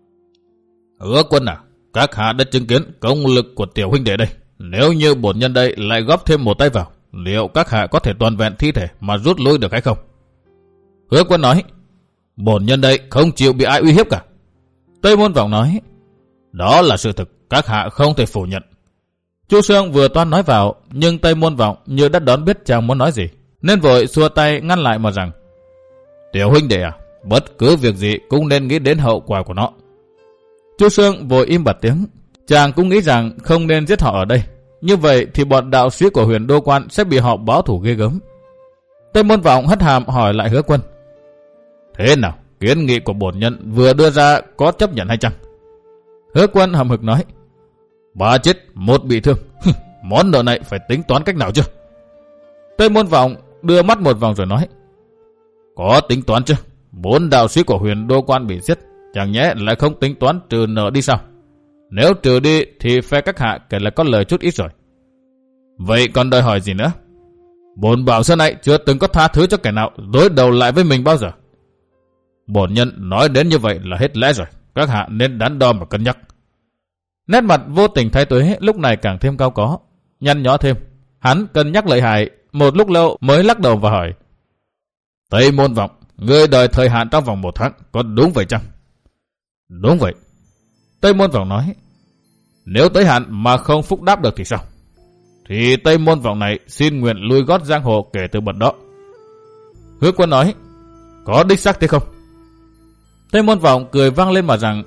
Hứa Quân à, các hạ đã chứng kiến công lực của tiểu huynh đệ đây. Nếu như bổn nhân đây lại góp thêm một tay vào, liệu các hạ có thể toàn vẹn thi thể mà rút lui được hay không? Hứa Quân nói: Bổn nhân đây không chịu bị ai uy hiếp cả. Tây Môn Vọng nói: Đó là sự thực, các hạ không thể phủ nhận. Chu Xương vừa toan nói vào, nhưng Tây Môn Vọng như đã đón biết chàng muốn nói gì, nên vội xua tay ngăn lại mà rằng: Tiểu huynh đệ à, bất cứ việc gì cũng nên nghĩ đến hậu quả của nó. Chu Xương vội im bặt tiếng. Chàng cũng nghĩ rằng không nên giết họ ở đây, như vậy thì bọn đạo sĩ của Huyền Đô Quan sẽ bị họ báo thủ ghê gớm. Tây Môn Vọng hất hàm hỏi lại Hứa Quân: Thế nào, kiến nghị của bổn nhân vừa đưa ra có chấp nhận hay chăng? Hứa Quân hậm hực nói: Ba chết, một bị thương. Món nợ này phải tính toán cách nào chưa? Tây Môn Vọng đưa mắt một vòng rồi nói: Có tính toán chứ? Bốn đạo sĩ của Huyền Đô Quan bị giết, chẳng nhẽ lại không tính toán trừ nợ đi sao? Nếu trừ đi thì phe các hạ kể là có lời chút ít rồi. Vậy còn đòi hỏi gì nữa? Bổn bảo xưa nay chưa từng có tha thứ cho kẻ nào đối đầu lại với mình bao giờ. Bổn nhân nói đến như vậy là hết lẽ rồi, các hạ nên đắn đo mà cân nhắc. Nét mặt Vô Tình Thái Tuế lúc này càng thêm cao có, nhăn nhó thêm. Hắn cân nhắc lợi hại một lúc lâu mới lắc đầu và hỏi: Tây Môn Vọng, ngươi đòi thời hạn trong vòng một tháng, có đúng vậy chăng? Đúng vậy. Tây Môn Vọng nói: Nếu tới hạn mà không phúc đáp được thì sao? Thì Tây Môn Vọng này xin nguyện lui gót giang hồ kể từ bận đó. Hứa Quân nói: Có đích xác thế không? Tây Môn Vọng cười vang lên mà rằng: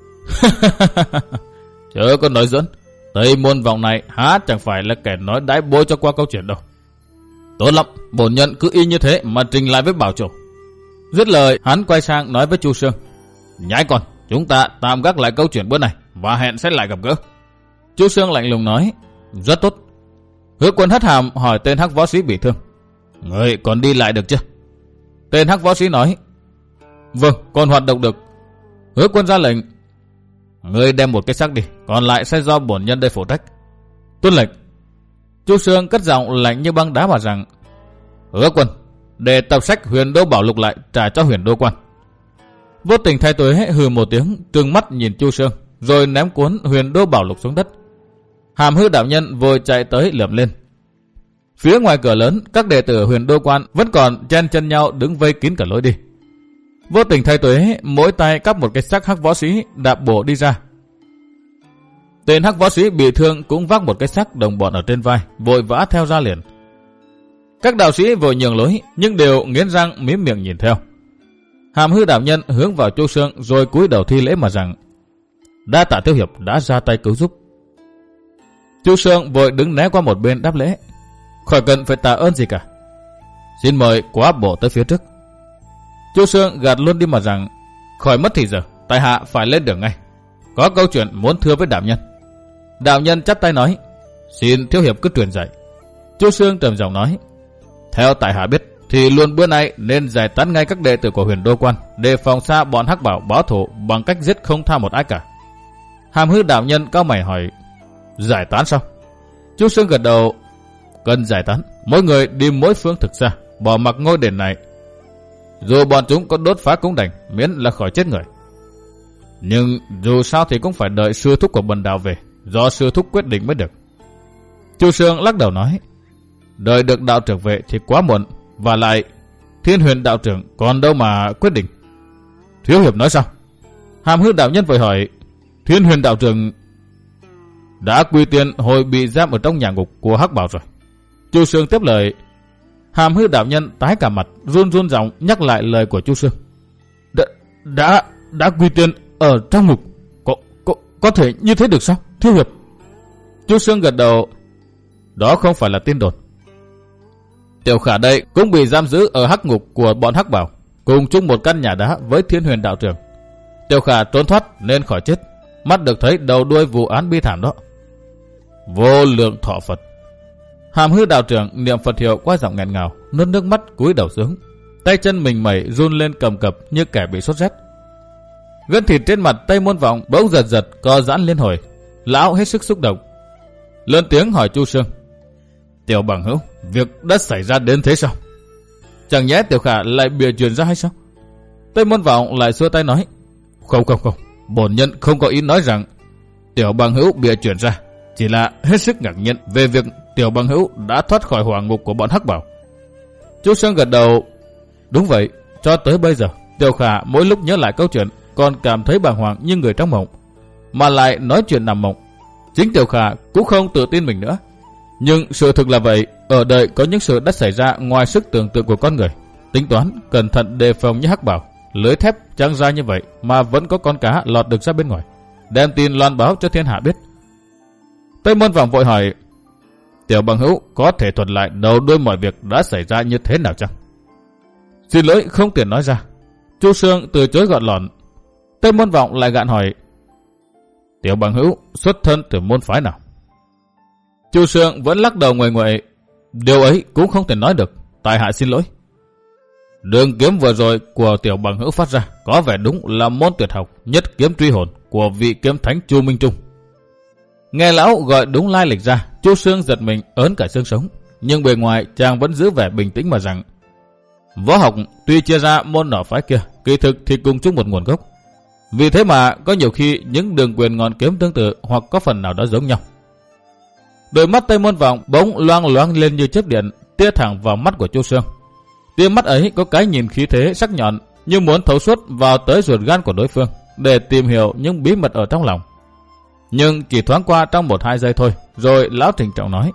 Chớ có nói giỡn, Tây Môn Vọng này há chẳng phải là kẻ nói đái bôi cho qua câu chuyện đâu. Tốt lắm, bổn nhân cứ y như thế mà trình lại với bảo chủ. Dứt lời, hắn quay sang nói với Chu Xương: Nhãi con, chúng ta tạm gác lại câu chuyện bữa này và hẹn sẽ lại gặp gỡ. Chu Xương lạnh lùng nói: Rất tốt. Hứa Quân hất hàm hỏi tên hắc võ sĩ bị thương: Ngươi còn đi lại được chưa? Tên hắc võ sĩ nói: Vâng, còn hoạt động được. Hứa Quân ra lệnh: Ngươi đem một cái xác đi, còn lại sẽ do bổn nhân đây phụ trách. Tuân lệnh. Chu Xương cất giọng lạnh như băng đá mà rằng: Hứa Quân, để tập sách Huyền Đô Bảo Lục lại trả cho Huyền Đô Quan. Vô Tình Thái Tuế hừ một tiếng, trừng mắt nhìn Chu Xương, rồi ném cuốn Huyền Đô Bảo Lục xuống đất. Hàm Hư đạo nhân vội chạy tới lượm lên. Phía ngoài cửa lớn, các đệ tử Huyền Đô Quan vẫn còn chen chân nhau đứng vây kín cả lối đi. Vô Tình Thái Tuế mỗi tay cắp một cái xác hắc võ sĩ đạp bổ đi ra. Tên hắc võ sĩ bị thương cũng vác một cái xác đồng bọn ở trên vai, vội vã theo ra liền. Các đạo sĩ vội nhường lối, nhưng đều nghiến răng mím miệng nhìn theo. Hàm Hư đạo nhân hướng vào Chu Xương rồi cúi đầu thi lễ mà rằng: Đa tạ Thiếu hiệp đã ra tay cứu giúp. Chu Xương vội đứng né qua một bên đáp lễ: Khỏi cần phải tạ ơn gì cả. Xin mời quá bộ tới phía trước. Chu Xương gạt luôn đi mà rằng: Khỏi mất thì giờ, tại hạ phải lên đường ngay. Có câu chuyện muốn thưa với đạo nhân. Đạo nhân chắp tay nói: Xin Thiếu hiệp cứ truyền dạy. Chu Xương trầm giọng nói: Theo tại hạ biết thì luôn bữa nay nên giải tán ngay các đệ tử của Huyền Đô Quan, để phòng xa bọn hắc bảo báo thù bằng cách giết không tha một ai cả. Hàm Hư đạo nhân cao mày hỏi: Giải tán sao? Chu Xương gật đầu: Cần giải tán, mỗi người đi mỗi phương thực xa, bỏ mặc ngôi đền này. Dù bọn chúng có đốt phá cũng đành, miễn là khỏi chết người. Nhưng dù sao thì cũng phải đợi sư thúc của bần đạo về, do sư thúc quyết định mới được. Chu Xương lắc đầu nói: Đợi được đạo trưởng về thì quá muộn, và lại Thiên Huyền đạo trưởng còn đâu mà quyết định. Thiếu hiệp nói sao? Hàm Hư đạo nhân vội hỏi: Thiên Huyền đạo trưởng đã quy tiên hồi bị giam ở trong nhà ngục của hắc bảo rồi. Chu Sương tiếp lời. Hàm Hư đạo nhân tái cả mặt, run run giọng nhắc lại lời của Chu Sương. Đã, đã, đã quy tiên ở trong ngục. Có, có, có thể như thế được sao, Thiếu Hiệp? Chu Sương gật đầu. Đó không phải là tin đồn. Tiểu Khả đây cũng bị giam giữ ở hắc ngục của bọn hắc bảo, cùng chung một căn nhà đá với Thiên Huyền đạo trưởng. Tiểu Khả trốn thoát nên khỏi chết, mắt được thấy đầu đuôi vụ án bi thảm đó. Vô lượng thọ Phật. Hàm Hư đạo trưởng niệm Phật hiệu qua giọng nghẹn ngào, nuốt nước mắt cúi đầu xuống, tay chân mình mẩy run lên cầm cập như kẻ bị sốt rét. Gân thịt trên mặt Tây Môn Vọng bỗng giật giật co giãn liên hồi. Lão hết sức xúc động, lớn tiếng hỏi Chu Sương. Tiểu bằng hữu, việc đã xảy ra đến thế sao? Chẳng nhẽ Tiểu Khả lại bịa chuyện ra hay sao? Tây Môn Vọng lại xua tay nói. Không không không, bổn nhân không có ý nói rằng Tiểu bằng hữu bịa chuyện ra, chỉ là hết sức ngạc nhiên về việc Tiểu bằng hữu đã thoát khỏi hỏa ngục của bọn hắc bảo. Chu Sương gật đầu. Đúng vậy, cho tới bây giờ Tiểu Khả mỗi lúc nhớ lại câu chuyện còn cảm thấy bàng hoàng như người trong mộng, mà lại nói chuyện nằm mộng. Chính Tiểu Khả cũng không tự tin mình nữa. Nhưng sự thực là vậy, ở đời có những sự đã xảy ra ngoài sức tưởng tượng của con người. Tính toán, cẩn thận đề phòng như hắc bảo, lưới thép trăng ra như vậy mà vẫn có con cá lọt được ra bên ngoài, đem tin loan báo cho thiên hạ biết. Tây Môn Vọng vội hỏi. Tiểu bằng hữu có thể thuật lại đầu đuôi mọi việc đã xảy ra như thế nào chăng? Xin lỗi, không tiện nói ra. Chu Sương từ chối gọn lọn. Tây Môn Vọng lại gạn hỏi. Tiểu bằng hữu xuất thân từ môn phái nào? Chu Sương vẫn lắc đầu nguội nguội. Điều ấy cũng không thể nói được, tại hạ xin lỗi. Đường kiếm vừa rồi của tiểu bằng hữu phát ra có vẻ đúng là môn tuyệt học nhất kiếm truy hồn của vị kiếm thánh Chu Minh Trung. Nghe lão gọi đúng lai lịch ra, Chu Sương giật mình ớn cả xương sống, nhưng bề ngoài chàng vẫn giữ vẻ bình tĩnh mà rằng võ học tuy chia ra môn nọ phái kia, kỳ thực thì cùng chung một nguồn gốc. Vì thế mà có nhiều khi những đường quyền ngọn kiếm tương tự hoặc có phần nào đó giống nhau. Đôi mắt Tây Môn Vọng bỗng loang loáng lên như chớp điện, tia thẳng vào mắt của Chu Sương. Tia mắt ấy có cái nhìn khí thế sắc nhọn, như muốn thấu suốt vào tới ruột gan của đối phương để tìm hiểu những bí mật ở trong lòng. Nhưng chỉ thoáng qua trong một hai giây thôi, rồi lão trịnh trọng nói.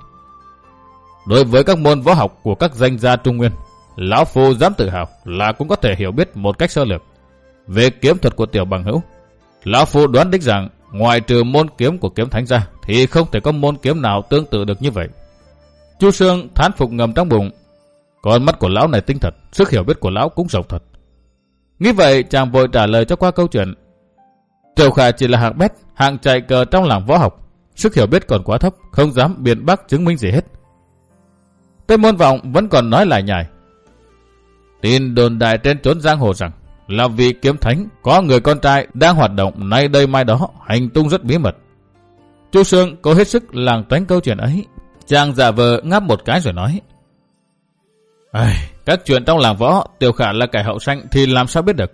Đối với các môn võ học của các danh gia Trung Nguyên, lão phu dám tự hào là cũng có thể hiểu biết một cách sơ lược về kiếm thuật của tiểu bằng hữu. Lão phu đoán đích rằng ngoài trừ môn kiếm của kiếm thánh ra thì không thể có môn kiếm nào tương tự được như vậy. Chu Sương thán phục ngầm trong bụng. Con mắt của lão này tinh thật, sức hiểu biết của lão cũng rộng thật. Nghĩ vậy chàng vội trả lời cho qua câu chuyện. Tiểu Khả chỉ là hạng bét, hạng chạy cờ trong làng võ học, sức hiểu biết còn quá thấp, không dám biện bác chứng minh gì hết. Tây Môn Vọng vẫn còn nói lại nhải. Tin đồn đại trên chốn giang hồ rằng là vì kiếm thánh có người con trai đang hoạt động nay đây mai đó, hành tung rất bí mật. Chu Sương cố hết sức lảng tránh câu chuyện ấy. Chàng giả vờ ngáp một cái rồi nói. Ai, các chuyện trong làng võ, Tiểu Khả là kẻ hậu sanh thì làm sao biết được.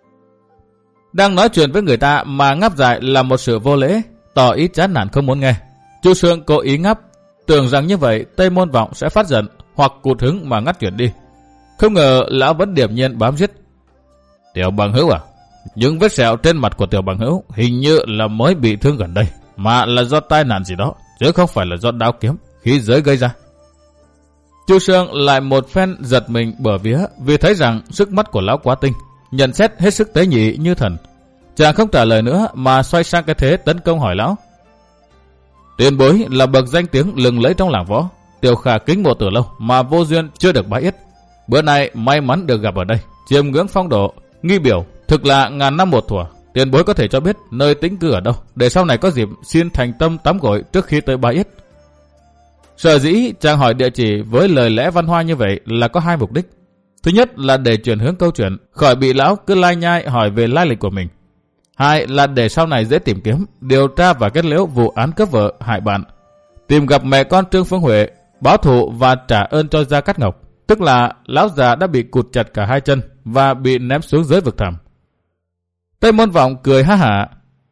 Đang nói chuyện với người ta mà ngáp dài là một sự vô lễ, tỏ ý chán nản không muốn nghe. Chu Sương cố ý ngáp, tưởng rằng như vậy Tây Môn Vọng sẽ phát giận hoặc cụt hứng mà ngắt chuyện đi. Không ngờ lão vẫn điềm nhiên bám giết. Tiểu bằng hữu à, những vết sẹo trên mặt của tiểu bằng hữu hình như là mới bị thương gần đây, mà là do tai nạn gì đó, chứ không phải là do đao kiếm khí giới gây ra. Chu Sương lại một phen giật mình bở vía vì thấy rằng sức mắt của lão quá tinh, nhận xét hết sức tế nhị như thần. Chàng không trả lời nữa mà xoay sang cái thế tấn công hỏi lão. Tiền bối là bậc danh tiếng lừng lẫy trong làng võ, Tiểu Khả kính mộ từ lâu mà vô duyên chưa được bái yết. Bữa nay may mắn được gặp ở đây, chiêm ngưỡng phong độ, nghi biểu, thực là ngàn năm một thuở. Tiền bối có thể cho biết nơi tĩnh cư ở đâu, để sau này có dịp xin thành tâm tắm gội trước khi tới bái yết. Sở dĩ chàng hỏi địa chỉ với lời lẽ văn hoa như vậy là có hai mục đích. Thứ nhất là để chuyển hướng câu chuyện, khỏi bị lão cứ lai nhai hỏi về lai lịch của mình. Hai là để sau này dễ tìm kiếm, điều tra và kết liễu vụ án cướp vợ hại bạn, tìm gặp mẹ con Trương Phương Huệ, báo thù và trả ơn cho Gia Cát Ngọc. Tức là lão già đã bị cụt chặt cả hai chân và bị ném xuống dưới vực thẳm. Tây Môn Vọng cười ha hả.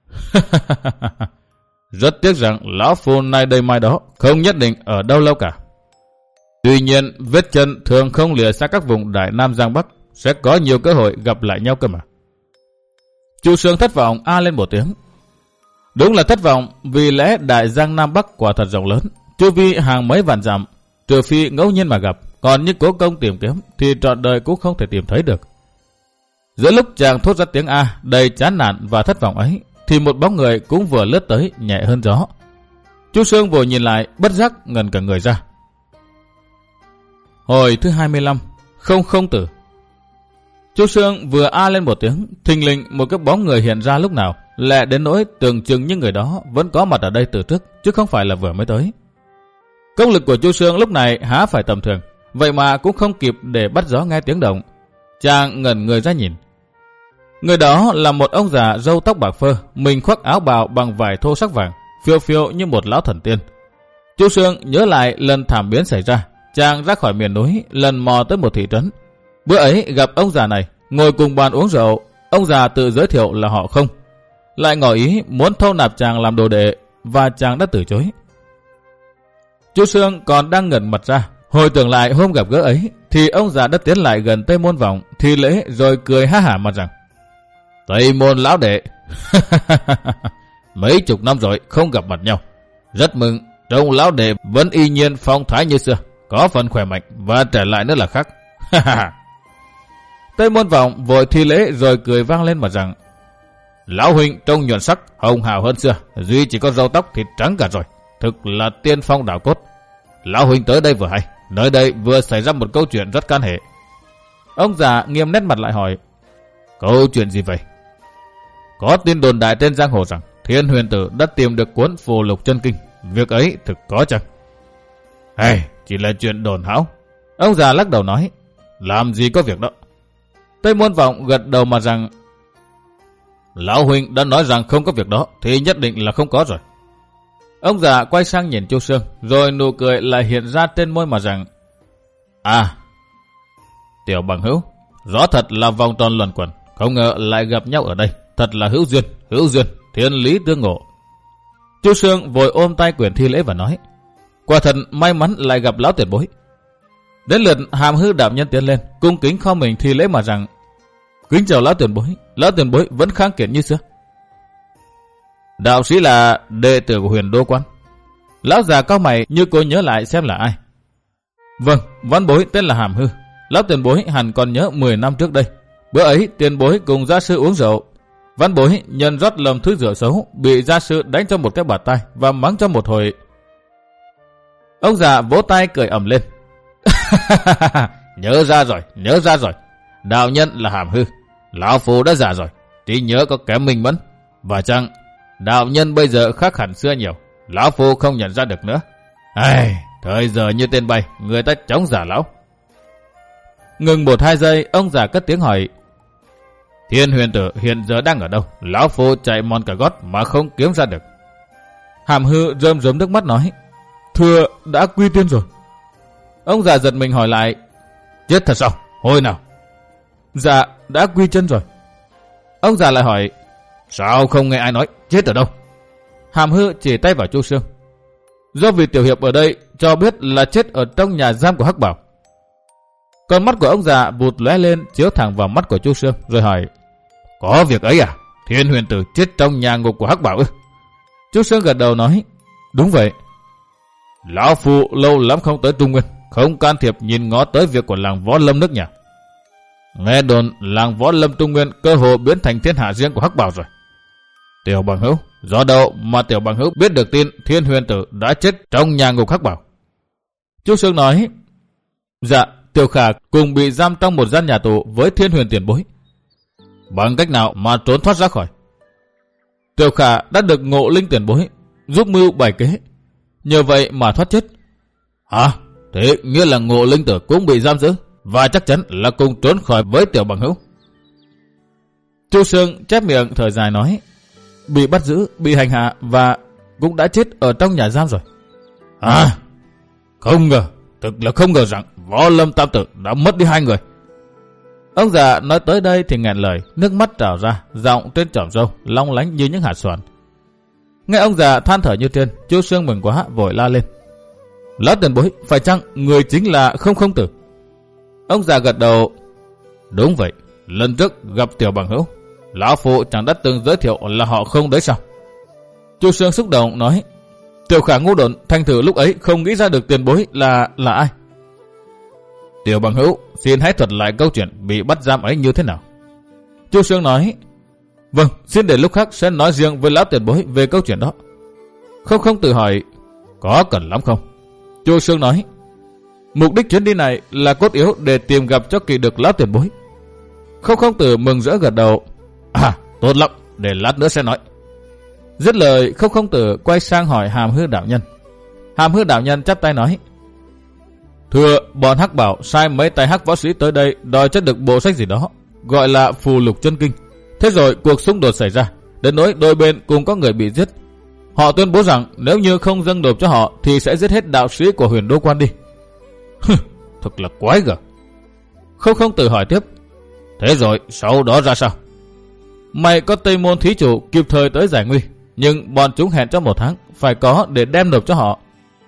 Rất tiếc rằng lão phu nay đây mai đó không nhất định ở đâu lâu cả. Tuy nhiên vết chân thường không lìa xa các vùng Đại Nam Giang Bắc, sẽ có nhiều cơ hội gặp lại nhau cơ mà. Chu Sương thất vọng a lên một tiếng. Đúng là thất vọng, vì lẽ Đại Giang Nam Bắc quả thật rộng lớn, chu vi hàng mấy vạn dặm, trừ phi ngẫu nhiên mà gặp, còn như cố công tìm kiếm thì trọn đời cũng không thể tìm thấy được. Giữa lúc chàng thốt ra tiếng A đầy chán nản và thất vọng ấy, thì một bóng người cũng vừa lướt tới nhẹ hơn gió. Chu Sương vội nhìn lại, bất giác ngẩn cả người ra. Hồi thứ hai mươi lăm, không không tử. Chu Sương vừa a lên một tiếng, thình lình một cái bóng người hiện ra lúc nào, lẹ đến nỗi tưởng chừng như người đó vẫn có mặt ở đây từ trước, chứ không phải là vừa mới tới. Công lực của Chu Sương lúc này há phải tầm thường, vậy mà cũng không kịp để bắt gió nghe tiếng động. Chàng ngẩn người ra nhìn. Người đó là một ông già râu tóc bạc phơ, mình khoác áo bào bằng vải thô sắc vàng, phiêu phiêu như một lão thần tiên. Chu Sương nhớ lại lần thảm biến xảy ra, chàng ra khỏi miền núi, lần mò tới một thị trấn. Bữa ấy gặp ông già này, ngồi cùng bàn uống rượu, ông già tự giới thiệu là họ Không, lại ngỏ ý muốn thâu nạp chàng làm đồ đệ, và chàng đã từ chối. Chu Sương còn đang ngẩn mặt ra, hồi tưởng lại hôm gặp gỡ ấy, thì ông già đã tiến lại gần Tây Môn Vọng, thi lễ rồi cười ha hả mặt rằng: Tây Môn lão đệ, mấy chục năm rồi không gặp mặt nhau, rất mừng trông lão đệ vẫn y nhiên phong thái như xưa, có phần khỏe mạnh và trẻ lại nữa là khác. Tây Môn Vọng vội thi lễ rồi cười vang lên mà rằng: Lão huynh trông nhuận sắc, hồng hào hơn xưa, duy chỉ có râu tóc thì trắng cả rồi, thực là tiên phong đạo cốt. Lão huynh tới đây vừa hay, nơi đây vừa xảy ra một câu chuyện rất can hệ. Ông già nghiêm nét mặt lại hỏi: Câu chuyện gì vậy? Có tin đồn đại trên giang hồ rằng Thiên Huyền Tử đã tìm được cuốn Phù Lục Chân Kinh, việc ấy thực có chăng? Hay, chỉ là chuyện đồn hão. Ông già lắc đầu nói: Làm gì có việc đó. Tây Môn Vọng gật đầu mà rằng: Lão huynh đã nói rằng không có việc đó thì nhất định là không có rồi. Ông già quay sang nhìn Chu Sương, rồi nụ cười lại hiện ra trên môi mà rằng: À, tiểu bằng hữu, rõ thật là vòng tròn luẩn quẩn, không ngờ lại gặp nhau ở đây, thật là hữu duyên, hữu duyên, thiên lý tương ngộ. Chu Sương vội ôm tay quyển thi lễ và nói: Quả thật may mắn lại gặp lão tiền bối. Đến lượt Hàm Hư đạo nhân tiến lên, cung kính khom mình thi lễ mà rằng: Kính chào lão tiền bối, lão tiền bối vẫn khang kiện như xưa. Đạo sĩ là đệ tử của Huyền Đô Quan. Lão già cao mày như cố nhớ lại xem là ai. Vâng, văn bối tên là Hàm Hư. Lão tiền bối hẳn còn nhớ mười năm trước đây, bữa ấy tiền bối cùng gia sư uống rượu, văn bối nhân rót lầm thứ rượu xấu, bị gia sư đánh cho một cái bạt tay và mắng cho một hồi. Ông già vỗ tay cười ầm lên: Nhớ ra rồi, nhớ ra rồi. Đạo nhân là Hàm Hư, lão phu đã già rồi, trí nhớ có kém minh mẫn, và chăng đạo nhân bây giờ khác hẳn xưa nhiều, lão phu không nhận ra được nữa. Ai, thời giờ như tên bay, người ta chống giả lão. Ngừng một hai giây, ông già cất tiếng hỏi: Thiên Huyền Tử hiện giờ đang ở đâu? Lão phu chạy mòn cả gót mà không kiếm ra được. Hàm Hư rơm rớm nước mắt nói: Thưa, đã quy tiên rồi. Ông già giật mình hỏi lại: Chết thật sao? Hồi nào? Dạ, đã quy chân rồi. Ông già lại hỏi: Sao không nghe ai nói? Chết ở đâu? Hàm Hư chỉ tay vào Chu Sương: Do vị tiểu hiệp ở đây cho biết là chết ở trong nhà giam của Hắc Bảo. Con mắt của ông già vụt lóe lên, chiếu thẳng vào mắt của Chu Sương rồi hỏi: Có việc ấy à? Thiên Huyền Tử chết trong nhà ngục của Hắc Bảo ư? Chu Sương gật đầu nói: Đúng vậy. Lão phu lâu lắm không tới Trung Nguyên, không can thiệp nhìn ngó tới việc của làng Võ Lâm nước nhà. Nghe đồn làng Võ Lâm Trung Nguyên cơ hồ biến thành thiên hạ riêng của Hắc Bảo rồi. Tiểu bằng hữu, do đâu mà tiểu bằng hữu biết được tin Thiên Huyền Tử đã chết trong nhà ngục Hắc Bảo? Chu Sương nói: Dạ, Tiểu Khả cùng bị giam trong một gian nhà tù với Thiên Huyền tiền bối. Bằng cách nào mà trốn thoát ra khỏi? Tiểu Khả đã được Ngộ Linh tiền bối giúp mưu bày kế, nhờ vậy mà thoát chết. Hả? Thế nghĩa là Ngộ Linh tử cũng bị giam giữ, và chắc chắn là cùng trốn khỏi với tiểu bằng hữu. Chu Sương chép miệng thở dài nói: Bị bắt giữ, bị hành hạ và cũng đã chết ở trong nhà giam rồi. À, không ngờ, thực là không ngờ rằng Võ Lâm tam tử đã mất đi hai người. Ông già nói tới đây thì nghẹn lời, nước mắt trào ra, giọng trên trỏm râu long lánh như những hạt xoàn. Nghe ông già than thở như trên, Chu Sương mừng quá vội la lên: Lão tiền bối, phải chăng người chính là Không Không Tử? Ông già gật đầu: Đúng vậy, lần trước gặp tiểu bằng hữu, lão phụ chẳng đã từng giới thiệu là họ Không đấy sao? Chu Sương xúc động nói: Tiểu Khả ngu độn, thành thử lúc ấy không nghĩ ra được tiền bối là là ai. Tiểu bằng hữu, xin hãy thuật lại câu chuyện bị bắt giam ấy như thế nào. Chu Sương nói, vâng, xin để lúc khác sẽ nói riêng với lão tiền bối về câu chuyện đó. Không không tự hỏi, có cần lắm không? Chu Sương nói, mục đích chuyến đi này là cốt yếu để tìm gặp cho kỳ được lão tiền bối. Không không tử mừng rỡ gật đầu, à, tốt lắm, để lát nữa sẽ nói. Dứt lời, không không tử quay sang hỏi Hàm Hư đạo nhân. Hàm Hư đạo nhân chắp tay nói, thưa, bọn Hắc Bảo sai mấy tay hắc võ sĩ tới đây đòi chất được bộ sách gì đó, gọi là phù lục chân kinh. Thế rồi cuộc xung đột xảy ra, đến nỗi đôi bên cùng có người bị giết. Họ tuyên bố rằng nếu như không dâng nộp cho họ thì sẽ giết hết đạo sĩ của Huyền Đô Quan đi. Thật là quái gở. Không không tử hỏi tiếp, thế rồi sau đó ra sao? Mày có Tây Môn thí chủ kịp thời tới giải nguy, nhưng bọn chúng hẹn trong một tháng phải có để đem nộp cho họ.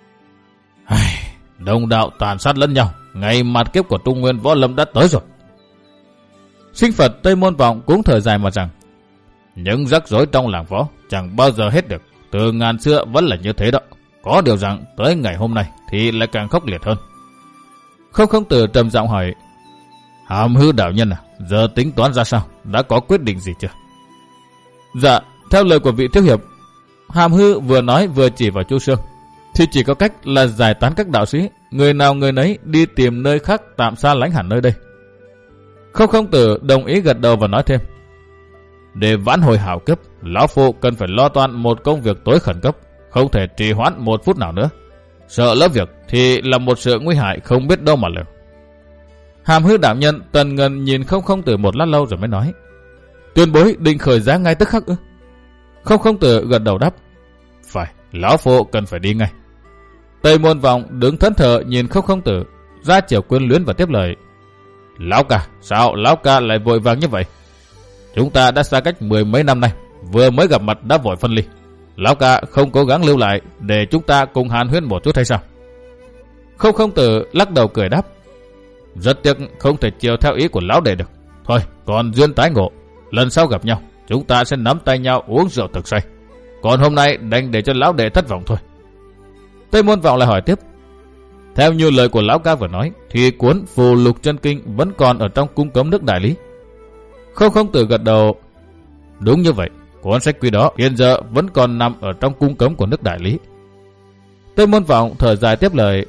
Đồng đạo tàn sát lẫn nhau, ngày mặt kiếp của Trung Nguyên Võ Lâm đã tới rồi. Sinh Phật Tây Môn Vọng cũng thở dài mà rằng, những rắc rối trong làng võ chẳng bao giờ hết được, từ ngàn xưa vẫn là như thế đó. Có điều rằng tới ngày hôm nay thì lại càng khốc liệt hơn. Không không tử trầm giọng hỏi, Hàm Hư đạo nhân à, giờ tính toán ra sao, đã có quyết định gì chưa? Dạ, theo lời của vị thiếu hiệp. Hàm Hư vừa nói vừa chỉ vào Chu Sương, thì chỉ có cách là giải tán các đạo sĩ, người nào người nấy đi tìm nơi khác tạm xa lánh hẳn nơi đây. Không không tử đồng ý gật đầu và nói thêm, để vãn hồi hảo kiếp, lão phu cần phải lo toan một công việc tối khẩn cấp, không thể trì hoãn một phút nào nữa. Sợ lỡ việc thì là một sự nguy hại không biết đâu mà lường. Hàm Hư đạo nhân tần ngần nhìn không không tử một lát lâu rồi mới nói, tuyên bối định khởi giá ngay tức khắc ư? Không không tử gật đầu đáp, phải, lão phu cần phải đi ngay. Tây Môn Vọng đứng thẫn thờ nhìn không không tử, ra chiều quyến luyến và tiếp lời, lão ca, sao lão ca lại vội vàng như vậy? Chúng ta đã xa cách mười mấy năm nay, vừa mới gặp mặt đã vội phân ly. Lão ca không cố gắng lưu lại để chúng ta cùng hàn huyên một chút hay sao? Không không tử lắc đầu cười đáp, rất tiếc không thể chiều theo ý của lão đệ được. Thôi, còn duyên tái ngộ, lần sau gặp nhau chúng ta sẽ nắm tay nhau uống rượu thực say. Còn hôm nay đành để cho lão đệ thất vọng thôi. Tây Môn Vọng lại hỏi tiếp, theo như lời của lão ca vừa nói thì cuốn phù lục chân kinh vẫn còn ở trong cung cấm nước Đại Lý. Không không tử gật đầu, đúng như vậy, cuốn sách quý đó hiện giờ vẫn còn nằm ở trong cung cấm của nước Đại Lý. Tây Môn Vọng thở dài tiếp lời,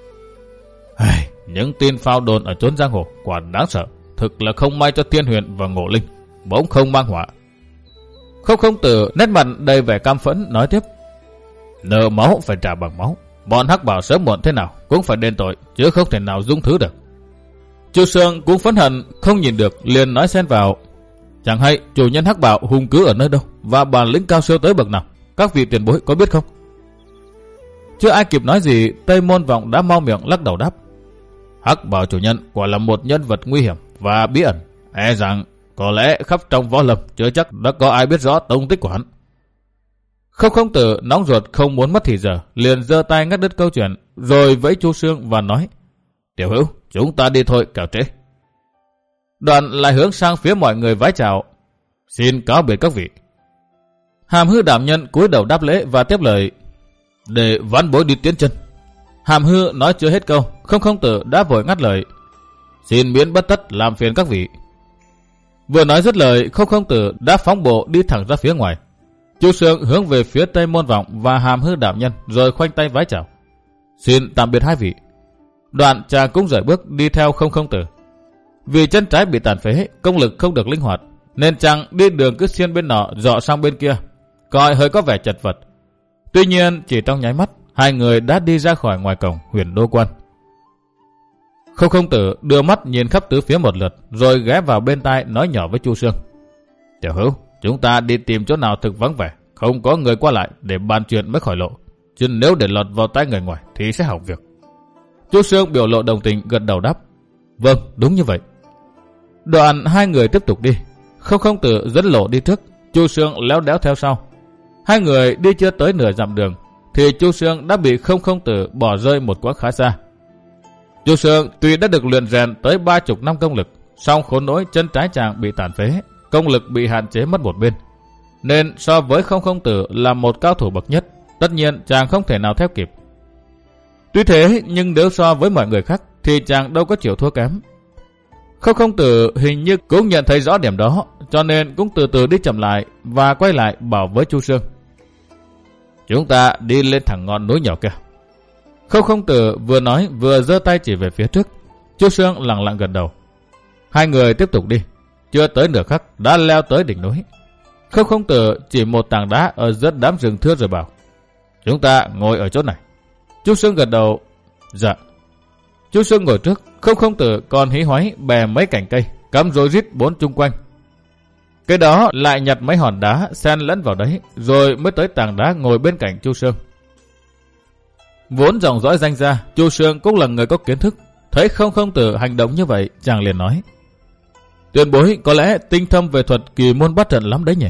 những tin phao đồn ở chốn giang hồ quả đáng sợ, thực là không may cho Thiên Huyền và Ngộ Linh, bỗng không mang họa. Không không tử nét mặt đầy vẻ cam phẫn nói tiếp, nợ máu phải trả bằng máu, bọn Hắc Bảo sớm muộn thế nào cũng phải đền tội, chứ không thể nào dung thứ được. Chu Sương cũng phẫn hận không nhìn được, liền nói xen vào, chẳng hay chủ nhân Hắc Bảo hung cứ ở nơi đâu và bản lĩnh cao siêu tới bậc nào, các vị tiền bối có biết không? Chưa ai kịp nói gì, Tây Môn Vọng đã mau miệng lắc đầu đáp, Hắc Bảo chủ nhân quả là một nhân vật nguy hiểm và bí ẩn, e rằng có lẽ khắp trong võ lâm chưa chắc đã có ai biết rõ tung tích của hắn. Không không tử nóng ruột không muốn mất thì giờ, liền giơ tay ngắt đứt câu chuyện, rồi vẫy Chu Sương và nói, tiểu hữu, chúng ta đi thôi, kẻo trễ. Đoạn lại hướng sang phía mọi người vái chào, xin cáo biệt các vị. Hàm Hư đảm nhân cúi đầu đáp lễ và tiếp lời, để vãn bối đi tiến chân. Hàm Hư nói chưa hết câu, không không tử đã vội ngắt lời, xin miễn bất tất làm phiền các vị. Vừa nói dứt lời, không không tử đã phóng bộ đi thẳng ra phía ngoài. Chu Sương hướng về phía Tây Môn Vọng và Hàm Hư đạo nhân rồi khoanh tay vái chào, xin tạm biệt hai vị. Đoạn chàng cũng rời bước đi theo không không tử. Vì chân trái bị tàn phế, công lực không được linh hoạt, nên chàng đi đường cứ xiên bên nọ dọ sang bên kia, coi hơi có vẻ chật vật. Tuy nhiên chỉ trong nháy mắt, hai người đã đi ra khỏi ngoài cổng Huyền Đô Quan. Không không tử đưa mắt nhìn khắp tứ phía một lượt, rồi ghé vào bên tai nói nhỏ với Chu Sương, tiểu hữu, chúng ta đi tìm chỗ nào thực vắng vẻ, không có người qua lại để bàn chuyện mới khỏi lộ, chứ nếu để lọt vào tay người ngoài thì sẽ hỏng việc. Chu Sương biểu lộ đồng tình gật đầu đáp, vâng, đúng như vậy. Đoạn hai người tiếp tục đi, không không tử dẫn lộ đi trước, Chu Sương léo đéo theo sau. Hai người đi chưa tới nửa dặm đường thì Chu Sương đã bị không không tử bỏ rơi một quãng khá xa. Chu Sương tuy đã được luyện rèn tới ba chục năm công lực, song khốn nỗi chân trái chàng bị tàn phế, công lực bị hạn chế mất một bên, nên so với không không tử là một cao thủ bậc nhất tất nhiên chàng không thể nào theo kịp. Tuy thế nhưng nếu so với mọi người khác thì chàng đâu có chịu thua kém. Không Không Tử hình như cũng nhận thấy rõ điểm đó, cho nên cũng từ từ đi chậm lại và quay lại bảo với Chu Sương: chúng ta đi lên thẳng ngọn núi nhỏ kia. Không Không Tử vừa nói vừa giơ tay chỉ về phía trước. Chu Sương lặng lặng gật đầu. Hai người tiếp tục đi. Chưa tới nửa khắc đã leo tới đỉnh núi. Không Không Tử chỉ một tảng đá ở giữa đám rừng thưa rồi bảo: chúng ta ngồi ở chỗ này. Chu Sương gật đầu: dạ. Chu Sương ngồi trước, Không Không Tử còn hí hoáy bè mấy cành cây, cắm rối rít bốn chung quanh. Cái đó lại nhặt mấy hòn đá xen lẫn vào đấy, rồi mới tới tảng đá ngồi bên cạnh Chu Sương. Vốn dòng dõi danh gia, Chu Sương cũng là người có kiến thức, thấy Không Không Tử hành động như vậy, chàng liền nói: tiền bối có lẽ tinh thâm về thuật kỳ môn bắt trận lắm đấy nhỉ?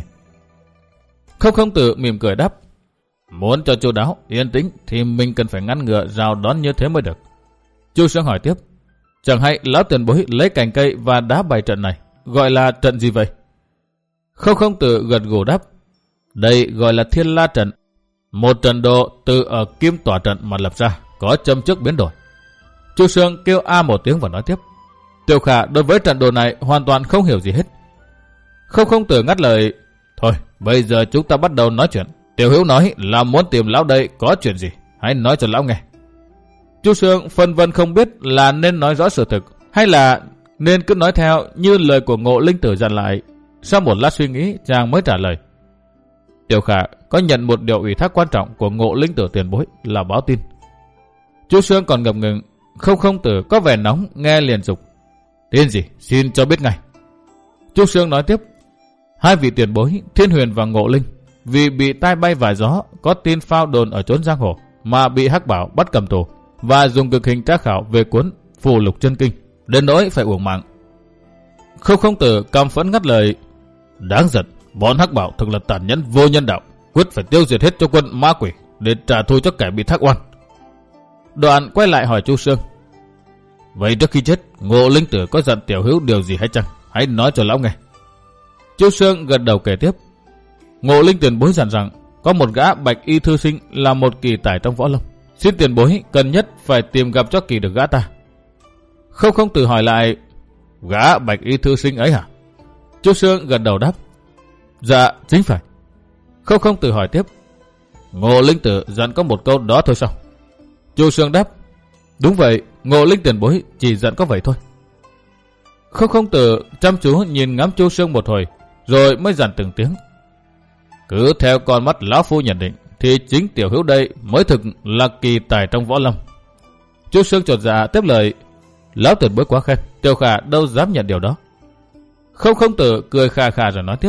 Không Không Tử mỉm cười đáp: muốn cho chu đáo, yên tĩnh thì mình cần phải ngăn ngừa rào đón như thế mới được. Chu Sương hỏi tiếp: chẳng hay lão tiền bối lấy cành cây và đá bày trận này, gọi là trận gì vậy? Không Không Tử gật gù đáp: đây gọi là Thiên La trận, một trận đồ từ ở kim tỏa trận mà lập ra, có châm trước biến đổi. Chu Sương kêu a một tiếng và nói tiếp: Tiểu Khả đối với trận đồ này hoàn toàn không hiểu gì hết. Không Không Tử ngắt lời: thôi bây giờ chúng ta bắt đầu nói chuyện. Tiểu Hữu nói là muốn tìm lão đây có chuyện gì, hãy nói cho lão nghe. Chu Sương phân vân không biết là nên nói rõ sự thực hay là nên cứ nói theo như lời của Ngộ Linh Tử dặn lại. Sau một lát suy nghĩ, chàng mới trả lời: Tiểu Khả có nhận một điều ủy thác quan trọng của Ngộ Linh Tử tiền bối là báo tin. Chu Sương còn ngập ngừng. Không Không Tử có vẻ nóng, nghe liền dục: tin gì, xin cho biết ngay. Chu Sương nói tiếp: hai vị tiền bối Thiên Huyền và Ngộ Linh vì bị tai bay vài gió, có tin phao đồn ở chốn giang hồ mà bị Hắc Bảo bắt cầm tù và dùng cực hình tra khảo về cuốn Phù Lục Chân Kinh, đến nỗi phải uổng mạng. Không Không Tử căm phẫn ngắt lời: đáng giận, bọn Hắc Bảo thực là tàn nhẫn vô nhân đạo, quyết phải tiêu diệt hết cho quân ma quỷ để trả thù cho kẻ bị thác oan. Đoạn quay lại hỏi Chu Sương: vậy trước khi chết, Ngộ Linh Tử có dặn Tiểu Hữu điều gì hay chăng? Hãy nói cho lão nghe. Chu Sương gật đầu kể tiếp: Ngộ Linh tiền bối dặn rằng có một gã bạch y thư sinh là một kỳ tài trong võ lâm, xin tiền bối cần nhất phải tìm gặp cho kỳ được gã ta. Không Không Tử hỏi lại: gã bạch y thư sinh ấy hả? Chu Sương gật đầu đáp: dạ chính phải. Không Không Tử hỏi tiếp: Ngộ Linh Tử dặn có một câu đó thôi sao? Chu Sương đáp: đúng vậy, Ngộ Linh tiền bối chỉ dặn có vậy thôi. Không Không Tử chăm chú nhìn ngắm Chu Sương một hồi, rồi mới dặn từng tiếng: cứ theo con mắt lão phu nhận định thì chính Tiểu Hữu đây mới thực là kỳ tài trong võ lâm. Chu Sương chột dạ tiếp lời: lão tiền bối quá khen, Tiểu Khả đâu dám nhận điều đó. Không Không Tử cười khà khà rồi nói tiếp: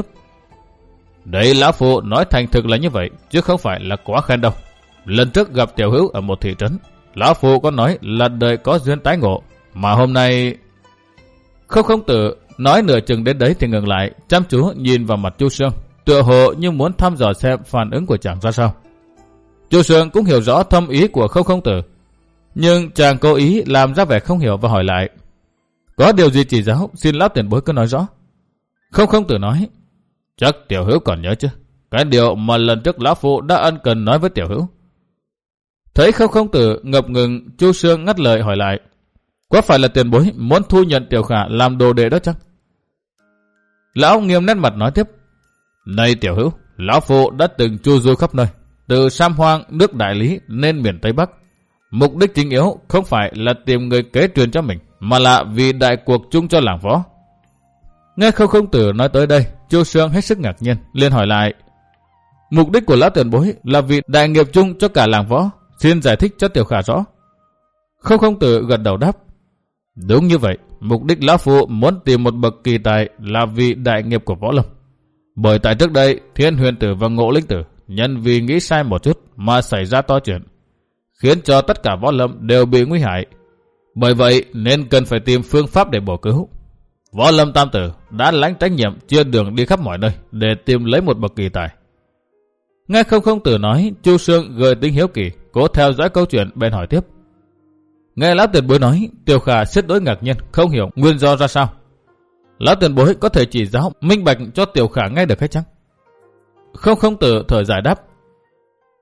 đấy lão phu nói thành thực là như vậy, chứ không phải là quá khen đâu. Lần trước gặp Tiểu Hữu ở một thị trấn, lão phu có nói là đời có duyên tái ngộ, mà hôm nay... Không Không Tử nói nửa chừng đến đấy thì ngừng lại, chăm chú nhìn vào mặt Chu Sương, tựa hồ như muốn thăm dò xem phản ứng của chàng ra sao. Chu Sương cũng hiểu rõ thâm ý của Không Không Tử, nhưng chàng cố ý làm ra vẻ không hiểu và hỏi lại: có điều gì chỉ giáo, xin lão tiền bối cứ nói rõ. Không Không Tử nói: chắc Tiểu Hữu còn nhớ chứ, cái điều mà lần trước lão phu đã ân cần nói với Tiểu Hữu. Thấy Không Không Tử ngập ngừng, Chu Sương ngắt lời hỏi lại: có phải là tiền bối muốn thu nhận Tiểu Khả làm đồ đệ đó chăng? Lão nghiêm nét mặt nói tiếp: này Tiểu Hữu, lão phu đã từng chu du khắp nơi, từ Sam Hoang nước Đại Lý nên miền Tây Bắc. Mục đích chính yếu không phải là tìm người kế truyền cho mình, mà là vì đại cuộc chung cho làng võ. Nghe Không Không Tử nói tới đây, Chu Sương hết sức ngạc nhiên, liền hỏi lại: mục đích của lão tiền bối là vì đại nghiệp chung cho cả làng võ, xin giải thích cho Tiểu Khả rõ. Không Không Tử gật đầu đáp: đúng như vậy, mục đích lão phu muốn tìm một bậc kỳ tài là vì đại nghiệp của võ lâm. Bởi tại trước đây, Thiên Huyền Tử và Ngộ Linh Tử nhân vì nghĩ sai một chút mà xảy ra to chuyện, khiến cho tất cả võ lâm đều bị nguy hại. Bởi vậy nên cần phải tìm phương pháp để bổ cứu. Võ lâm tam tử đã lãnh trách nhiệm chia đường đi khắp mọi nơi để tìm lấy một bậc kỳ tài. Nghe Không Không Tử nói, Chu Sương gợi tính hiếu kỳ, cố theo dõi câu chuyện bèn hỏi tiếp: nghe lão tiền bối nói, Tiểu Khả xét đối ngạc nhiên, không hiểu nguyên do ra sao. Lão tiền bối có thể chỉ giáo minh bạch cho Tiểu Khả nghe được hay chăng? Không Không Tử thở dài đáp: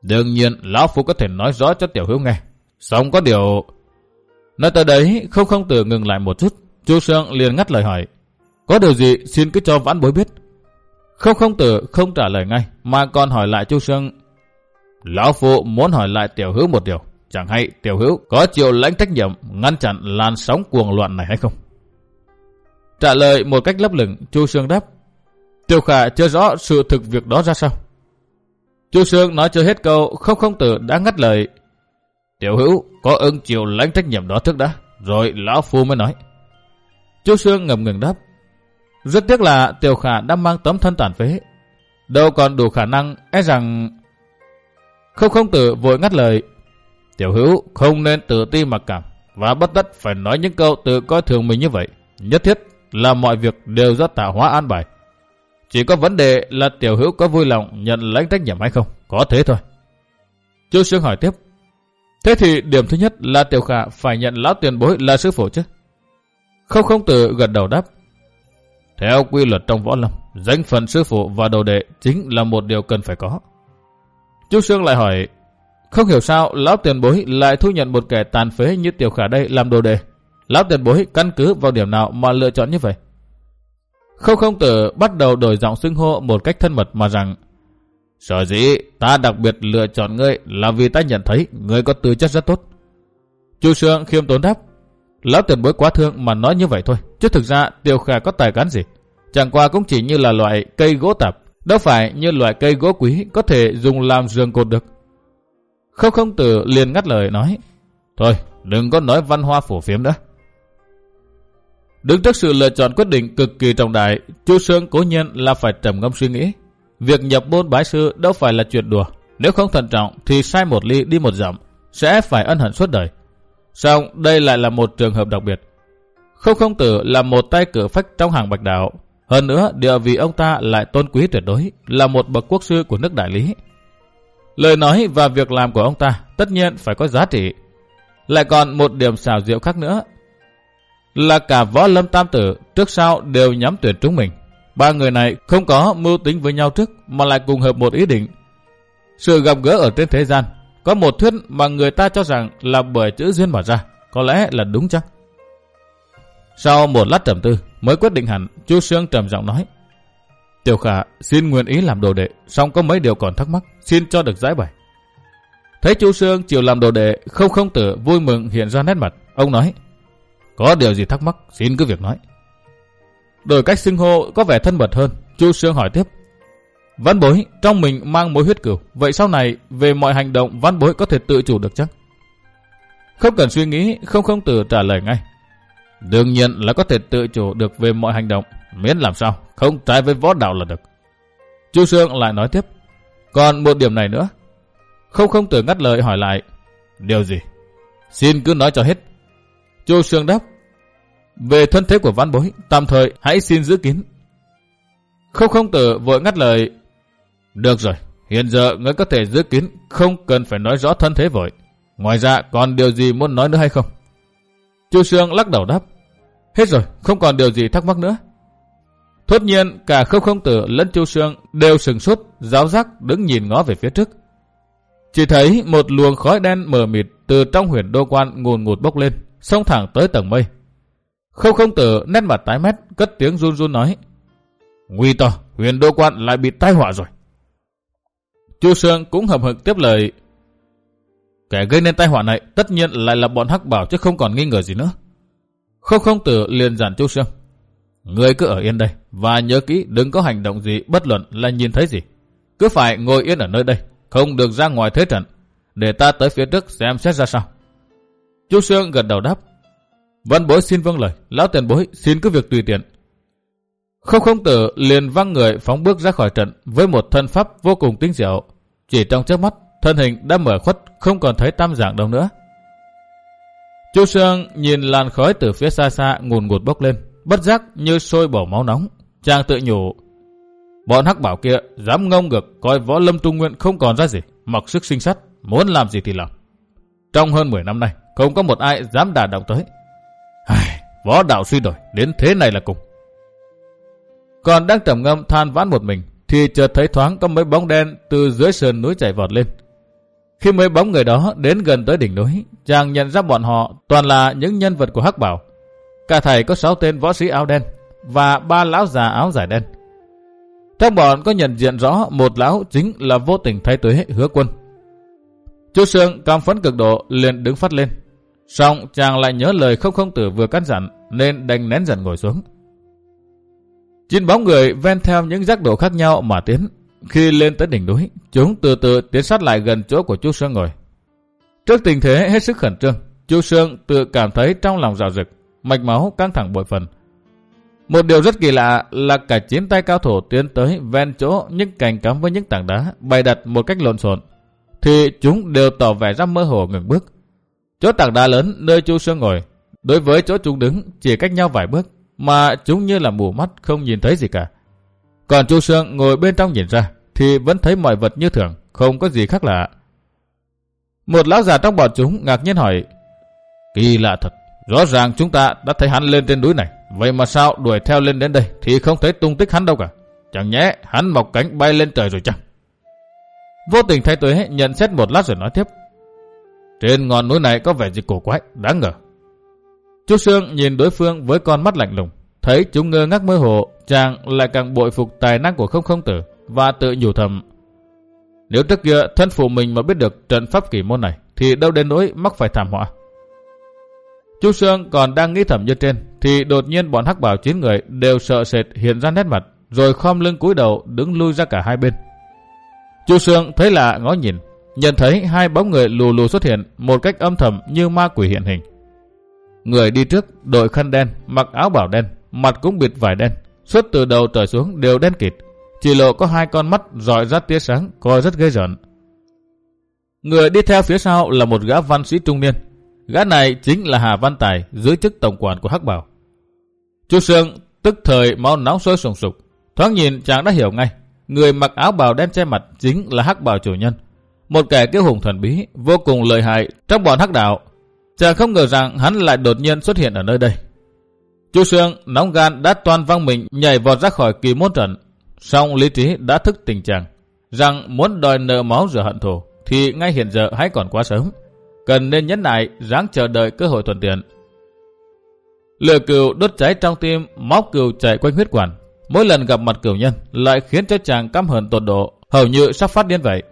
Đương nhiên lão phu có thể nói rõ cho Tiểu Hữu nghe. Xong có điều... Nói tới đấy, Không Không Tử ngừng lại một chút. Chu Sương liền ngắt lời hỏi. Có điều gì xin cứ cho vãn bối biết. Không Không Tử không trả lời ngay, mà còn hỏi lại Chu Sương. Lão phu muốn hỏi lại Tiểu Hữu một điều. Chẳng hay Tiểu Hữu có chịu lãnh trách nhiệm ngăn chặn làn sóng cuồng loạn này hay không? Trả lời một cách lấp lửng, Chu Sương đáp. Tiểu Khả chưa rõ sự thực việc đó ra sao. Chu Sương nói chưa hết câu, Không Không Tử đã ngắt lời. Tiểu Hữu có ưng chịu lãnh trách nhiệm đó trước đã, rồi lão phu mới nói. Chu Sương ngầm ngừng đáp. Rất tiếc là Tiểu Khả đã mang tấm thân tàn phế, đâu còn đủ khả năng, e rằng... Không Không Tử vội ngắt lời. Tiểu Hữu không nên tự ti mặc cảm, và bất tất phải nói những câu tự coi thường mình như vậy. Nhất thiết là mọi việc đều do tạo hóa an bài. Chỉ có vấn đề là Tiểu Hữu có vui lòng nhận lãnh trách nhiệm hay không, có thế thôi. Chu Sương hỏi tiếp. Thế thì điểm thứ nhất là Tiểu Khả phải nhận lão tiền bối là sư phụ chứ? Không Không Tử gật đầu đáp. Theo quy luật trong võ lâm, danh phận sư phụ và đồ đệ chính là một điều cần phải có. Chu Sương lại hỏi. Không hiểu sao lão tiền bối lại thu nhận một kẻ tàn phế như Tiểu Khả đây làm đồ đệ. Lão tiền bối căn cứ vào điểm nào mà lựa chọn như vậy? Không Không Tử bắt đầu đổi giọng xưng hô một cách thân mật mà rằng. Sở dĩ ta đặc biệt lựa chọn ngươi là vì ta nhận thấy ngươi có tư chất rất tốt. Chu Sương khiêm tốn đáp. Lão tiền bối quá thương mà nói như vậy thôi, chứ thực ra Tiểu Khả có tài cán gì. Chẳng qua cũng chỉ như là loại cây gỗ tạp, đâu phải như loại cây gỗ quý có thể dùng làm giường cột được. Không Không Tử liền ngắt lời nói. Thôi đừng có nói văn hoa phổ phiếm nữa. Đứng trước sự lựa chọn quyết định cực kỳ trọng đại, Chu Sương cố nhiên là phải trầm ngâm suy nghĩ. Việc nhập môn bái sư đâu phải là chuyện đùa. Nếu không thận trọng thì sai một ly đi một dặm, sẽ phải ân hận suốt đời. Song đây lại là một trường hợp đặc biệt. Không Không Tử là một tay cử phách trong hàng Bạch Đạo. Hơn nữa địa vị ông ta lại tôn quý tuyệt đối, là một bậc quốc sư của nước Đại Lý. Lời nói và việc làm của ông ta tất nhiên phải có giá trị. Lại còn một điểm xảo diệu khác nữa, là cả võ lâm tam tử trước sau đều nhắm tuyển chúng mình. Ba người này không có mưu tính với nhau trước, mà lại cùng hợp một ý định. Sự gặp gỡ ở trên thế gian, có một thuyết mà người ta cho rằng là bởi chữ duyên mà ra, có lẽ là đúng chắc. Sau một lát trầm tư mới quyết định hẳn, Chu Sương trầm giọng nói. Tiểu Khả xin nguyện ý làm đồ đệ, song có mấy điều còn thắc mắc, xin cho được giải bày. Thấy Chu Sương chịu làm đồ đệ, Không Không Tử vui mừng hiện ra nét mặt. Ông nói. Có điều gì thắc mắc, xin cứ việc nói. Đổi cách xưng hô có vẻ thân mật hơn, Chu Sương hỏi tiếp. Vãn bối trong mình mang mối huyết cửu, vậy sau này về mọi hành động vãn bối có thể tự chủ được chắc? Không cần suy nghĩ, Không Không Tử trả lời ngay. Đương nhiên là có thể tự chủ được về mọi hành động, miễn làm sao không trái với võ đạo là được. Chu Sương lại nói tiếp. Còn một điểm này nữa. Không Không Tử ngắt lời hỏi lại. Điều gì? Xin cứ nói cho hết. Chu Sương đáp. Về thân thế của vãn bối, tạm thời hãy xin giữ kín. Không Không Tử vội ngắt lời. Được rồi, hiện giờ ngươi có thể giữ kín, không cần phải nói rõ thân thế vội. Ngoài ra còn điều gì muốn nói nữa hay không? Chu Sương lắc đầu đáp. Hết rồi, không còn điều gì thắc mắc nữa. Thốt nhiên cả Không Không Tử lẫn Chu Sương đều sừng sốt, giáo giác đứng nhìn ngó về phía trước. Chỉ thấy một luồng khói đen mờ mịt từ trong huyền đô quan ngùn ngụt bốc lên, xông thẳng tới tầng mây. Không Không Tử nét mặt tái mét, cất tiếng run run nói. Nguy to, huyền đô quan lại bị tai họa rồi. Chu Sương cũng hậm hực tiếp lời. Kẻ gây nên tai họa này tất nhiên lại là bọn Hắc Bảo chứ không còn nghi ngờ gì nữa. Không Không Tử liền dặn Chu Sương. Ngươi cứ ở yên đây và nhớ kỹ đừng có hành động gì bất luận là nhìn thấy gì. Cứ phải ngồi yên ở nơi đây, không được ra ngoài thế trận, để ta tới phía trước xem xét ra sao. Chu Sương gật đầu đáp. Vãn bối xin vâng lời, lão tiền bối xin cứ việc tùy tiện. Không Không Tử liền văng người phóng bước ra khỏi trận với một thân pháp vô cùng tinh diệu. Chỉ trong chớp mắt, thân hình đã mở khuất, không còn thấy tăm dạng đâu nữa. Chu Sương nhìn làn khói từ phía xa xa ngùn ngụt bốc lên, bất giác như sôi bầu máu nóng. Chàng tự nhủ, bọn Hắc Bảo kia dám ngông ngược coi võ lâm Trung Nguyên không còn ra gì, mặc sức sinh sát, muốn làm gì thì làm. Trong hơn mười năm nay, không có một ai dám đả động tới. Ai, võ đạo suy đổi đến thế này là cùng. Còn đang trầm ngâm than vãn một mình, thì chợt thấy thoáng có mấy bóng đen từ dưới sườn núi chạy vọt lên. Khi mấy bóng người đó đến gần tới đỉnh núi, chàng nhận ra bọn họ toàn là những nhân vật của Hắc Bảo. Cả thảy có sáu tên võ sĩ áo đen và ba lão già áo dài đen. Trong bọn có nhận diện rõ một lão chính là Vô Tình Thái Tuế Hứa Quân. Chu Sương cam phẫn cực độ liền đứng phát lên. Song chàng lại nhớ lời Không Không Tử vừa căn dặn nên đành nén giận ngồi xuống. Chín bóng người ven theo những giác độ khác nhau mà tiến. Khi lên tới đỉnh núi, chúng từ từ tiến sát lại gần chỗ của Chu Sương ngồi. Trước tình thế hết sức khẩn trương, Chu Sương tự cảm thấy trong lòng rạo rực, mạch máu căng thẳng bội phần. Một điều rất kỳ lạ là cả chín tay cao thủ tiến tới ven chỗ những cành cắm với những tảng đá bày đặt một cách lộn xộn, thì chúng đều tỏ vẻ ra mơ hồ ngừng bước. Chỗ tảng đá lớn nơi Chu Sương ngồi, đối với chỗ chúng đứng chỉ cách nhau vài bước, mà chúng như là mù mắt không nhìn thấy gì cả. Còn Chu Sương ngồi bên trong nhìn ra thì vẫn thấy mọi vật như thường, không có gì khác lạ. Một lão già trong bọn chúng ngạc nhiên hỏi: Kỳ lạ thật, rõ ràng chúng ta đã thấy hắn lên trên núi này, vậy mà sao đuổi theo lên đến đây thì không thấy tung tích hắn đâu cả? Chẳng nhẽ hắn mọc cánh bay lên trời rồi chăng? Vô Tình Thái Tuế nhận xét một lát rồi nói tiếp: Trên ngọn núi này có vẻ gì cổ quái, đáng ngờ. Chu Sương nhìn đối phương với con mắt lạnh lùng, thấy chúng ngơ ngác mơ hồ, chàng lại càng bội phục tài năng của Không Không Tử và tự nhủ thầm: Nếu trước kia thân phụ mình mà biết được trận pháp kỳ môn này thì đâu đến nỗi mắc phải thảm họa. Chu Sương còn đang nghĩ thầm như trên thì đột nhiên bọn Hắc Bảo chín người đều sợ sệt hiện ra nét mặt, rồi khom lưng cúi đầu đứng lui ra cả hai bên. Chu Sương thấy lạ ngó nhìn, nhận thấy hai bóng người lù lù xuất hiện một cách âm thầm như ma quỷ hiện hình. Người đi trước đội khăn đen, mặc áo bảo đen, mặt cũng bịt vải đen, suốt từ đầu trở xuống đều đen kịt, chỉ lộ có hai con mắt rọi ra tia sáng coi rất ghê rợn. Người đi theo phía sau là một gã văn sĩ trung niên. Gã này chính là Hà Văn Tài, giữ chức tổng quản của Hắc Bảo. Chu Sương tức thời máu nóng sôi sùng sục, thoáng nhìn chàng đã hiểu ngay, người mặc áo bào đen che mặt chính là Hắc Bảo chủ nhân, một kẻ kiêu hùng thần bí vô cùng lợi hại trong bọn Hắc Đạo. Chàng không ngờ rằng hắn lại đột nhiên xuất hiện ở nơi đây. Chu Sương nóng gan đã toan văng mình nhảy vọt ra khỏi kỳ môn trận, song lý trí đã thức tỉnh chàng rằng muốn đòi nợ máu rửa hận thù thì ngay hiện giờ hãy còn quá sớm, cần nên nhẫn nại ráng chờ đợi cơ hội thuận tiện. Lửa cừu đốt cháy trong tim, máu cừu chảy quanh huyết quản, mỗi lần gặp mặt cừu nhân lại khiến cho chàng căm hờn tột độ, hầu như sắp phát điên vậy.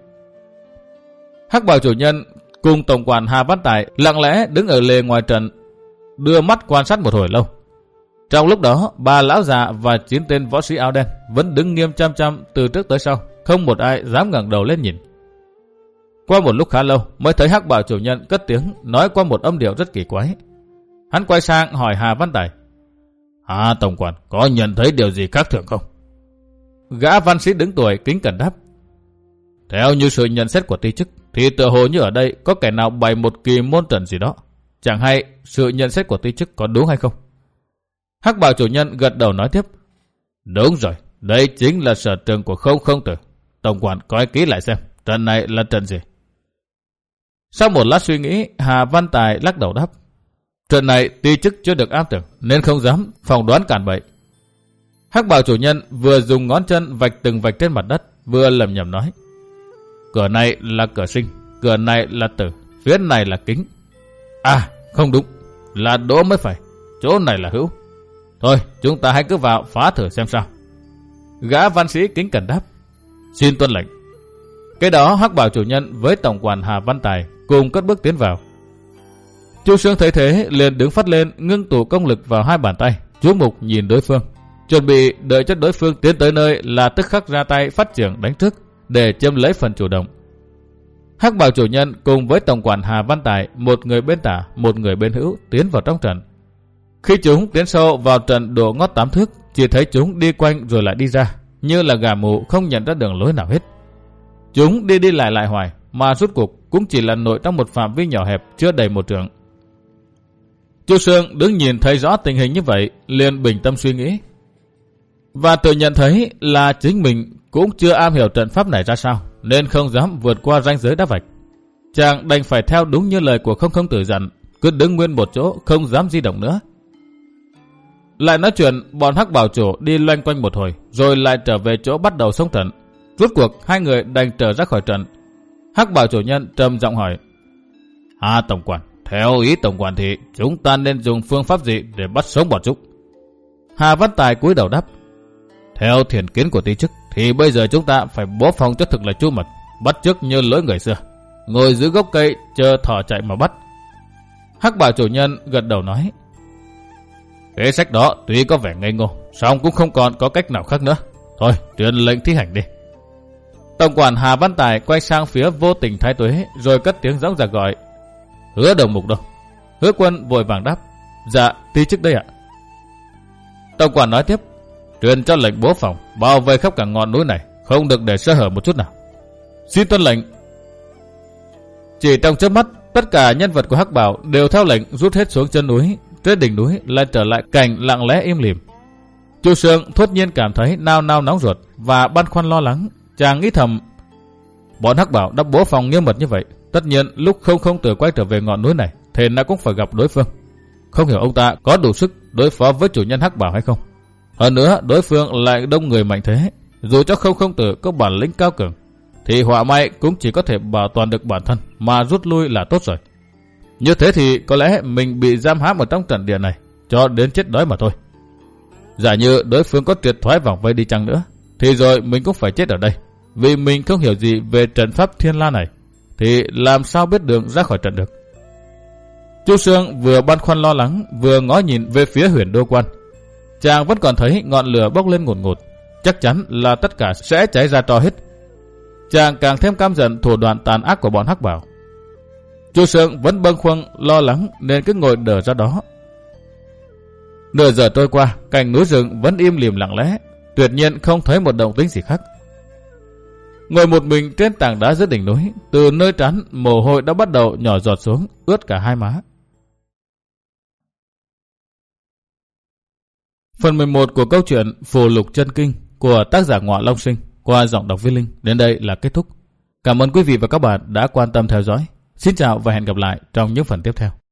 Hắc Bảo chủ nhân cùng tổng quản Hà Văn Tài lặng lẽ đứng ở lề ngoài trận, đưa mắt quan sát một hồi lâu. Trong lúc đó, ba lão già và chín tên võ sĩ áo đen vẫn đứng nghiêm chăm chăm từ trước tới sau, không một ai dám ngẩng đầu lên nhìn. Qua một lúc khá lâu mới thấy Hắc Bảo chủ nhân cất tiếng nói qua một âm điệu rất kỳ quái. Hắn quay sang hỏi Hà Văn Tài: Hà tổng quản có nhận thấy điều gì khác thường không? Gã văn sĩ đứng tuổi kính cẩn đáp: Theo như sự nhận xét của ty chức thì tựa hồ như ở đây có kẻ nào bày một kỳ môn trận gì đó. Chẳng hay sự nhận xét của ty chức có đúng hay không? Hắc Bảo chủ nhân gật đầu nói tiếp: Đúng rồi, đây chính là sở trường của Không Không Tử. Tổng quản coi kỹ lại xem, trận này là trận gì? Sau một lát suy nghĩ, Hà Văn Tài lắc đầu đáp: Trận này ty chức chưa được ám tưởng nên không dám phỏng đoán cản bậy. Hắc Bảo chủ nhân vừa dùng ngón chân vạch từng vạch trên mặt đất, vừa lẩm nhẩm nói: Cửa này là cửa sinh, cửa này là tử, phía này là kính. À, không đúng, là đỗ mới phải, chỗ này là hữu. Thôi, chúng ta hãy cứ vào phá thử xem sao. Gã văn sĩ kính cẩn đáp: Xin tuân lệnh. Cái đó Hắc Bảo chủ nhân với tổng quản Hà Văn Tài cùng cất bước tiến vào. Chu Sương thấy thế liền đứng phát lên, ngưng tụ công lực vào hai bàn tay, chú mục nhìn đối phương, chuẩn bị đợi cho đối phương tiến tới nơi là tức khắc ra tay phát trưởng đánh trước để chiếm lấy phần chủ động. Hắc Bảo chủ nhân cùng với tổng quản Hà Văn Tài, một người bên tả, một người bên hữu, tiến vào trong trận. Khi chúng tiến sâu vào trận độ ngót tám thước, chỉ thấy chúng đi quanh rồi lại đi ra, như là gà mù không nhận ra đường lối nào hết. Chúng đi đi lại lại hoài, mà rốt cuộc cũng chỉ là nội trong một phạm vi nhỏ hẹp chưa đầy một trượng. Chu Sương đứng nhìn thấy rõ tình hình như vậy, liền bình tâm suy nghĩ, và tự nhận thấy là chính mình cũng chưa am hiểu trận pháp này ra sao, nên không dám vượt qua ranh giới đã vạch. Chàng đành phải theo đúng như lời của Không Không Tử dặn, cứ đứng nguyên một chỗ, không dám di động nữa. Lại nói chuyện, bọn Hắc Bảo chủ đi loanh quanh một hồi, rồi lại trở về chỗ bắt đầu xông trận. Rốt cuộc hai người đành trở ra khỏi trận. Hắc Bảo chủ nhân trầm giọng hỏi. Hà tổng quản, theo ý tổng quản thì chúng ta nên dùng phương pháp gì để bắt sống bọn chúng? Hà Văn Tài cúi đầu đáp. Theo thiền kiến của tí chức thì bây giờ chúng ta phải bố phòng cho thực là chu mật, bắt chước như lối người xưa, ngồi dưới gốc cây chờ thỏ chạy mà bắt. Hắc Bảo chủ nhân gật đầu nói. Kế sách đó tuy có vẻ ngây ngô, song cũng không còn có cách nào khác nữa. Thôi, truyền lệnh thi hành đi. Tổng quản Hà Văn Tài quay sang phía Vô Tình Thái Tuế rồi cất tiếng dõng dạc gọi. Hứa Đồng Mục đâu? Hứa Quân vội vàng đáp. Dạ, tí chức đây ạ. Tổng quản nói tiếp. Truyền cho lệnh bố phòng, bảo vệ khắp cả ngọn núi này, không được để sơ hở một chút nào. Xin tuân lệnh. Chỉ trong chớp mắt, tất cả nhân vật của Hắc Bảo đều theo lệnh rút hết xuống chân núi. Trên đỉnh núi lại trở lại cảnh lặng lẽ im lìm. Chu Sương thốt nhiên cảm thấy nao nao nóng ruột và băn khoăn lo lắng. Chàng nghĩ thầm, bọn Hắc Bảo đã bố phòng nghiêm mật như vậy, tất nhiên lúc không không tử quay trở về ngọn núi này, thì nó cũng phải gặp đối phương. Không hiểu ông ta có đủ sức đối phó với chủ nhân Hắc Bảo hay không. Hơn nữa, đối phương lại đông người mạnh thế, dù cho không không tử có bản lĩnh cao cường, thì họa may cũng chỉ có thể bảo toàn được bản thân, mà rút lui là tốt rồi. Như thế thì có lẽ mình bị giam hãm ở trong trận địa này, cho đến chết đói mà thôi. Giả như đối phương có triệt thoái vòng vây đi chăng nữa, thì rồi mình cũng phải chết ở đây. Vì mình không hiểu gì về trận pháp thiên la này, thì làm sao biết đường ra khỏi trận được. Chu Sương vừa băn khoăn lo lắng, vừa ngó nhìn về phía Huyền Đô Quan. Chàng vẫn còn thấy ngọn lửa bốc lên ngùn ngụt, chắc chắn là tất cả sẽ cháy ra to hết. Chàng càng thêm căm giận thủ đoạn tàn ác của bọn Hắc Bảo. Chu Sương vẫn bâng khuâng lo lắng nên cứ ngồi đờ ra đó. Nửa giờ trôi qua, cảnh núi rừng vẫn im lìm lặng lẽ, tuyệt nhiên không thấy một động tĩnh gì khác. Ngồi một mình trên tảng đá giữa đỉnh núi, từ nơi trán mồ hôi đã bắt đầu nhỏ giọt xuống, ướt cả hai má. Phần mười một của câu chuyện Phù Lục Chân Kinh của tác giả Ngọa Long Sinh qua giọng đọc Viết Linh đến đây là kết thúc. Cảm ơn quý vị và các bạn đã quan tâm theo dõi. Xin chào và hẹn gặp lại trong những phần tiếp theo.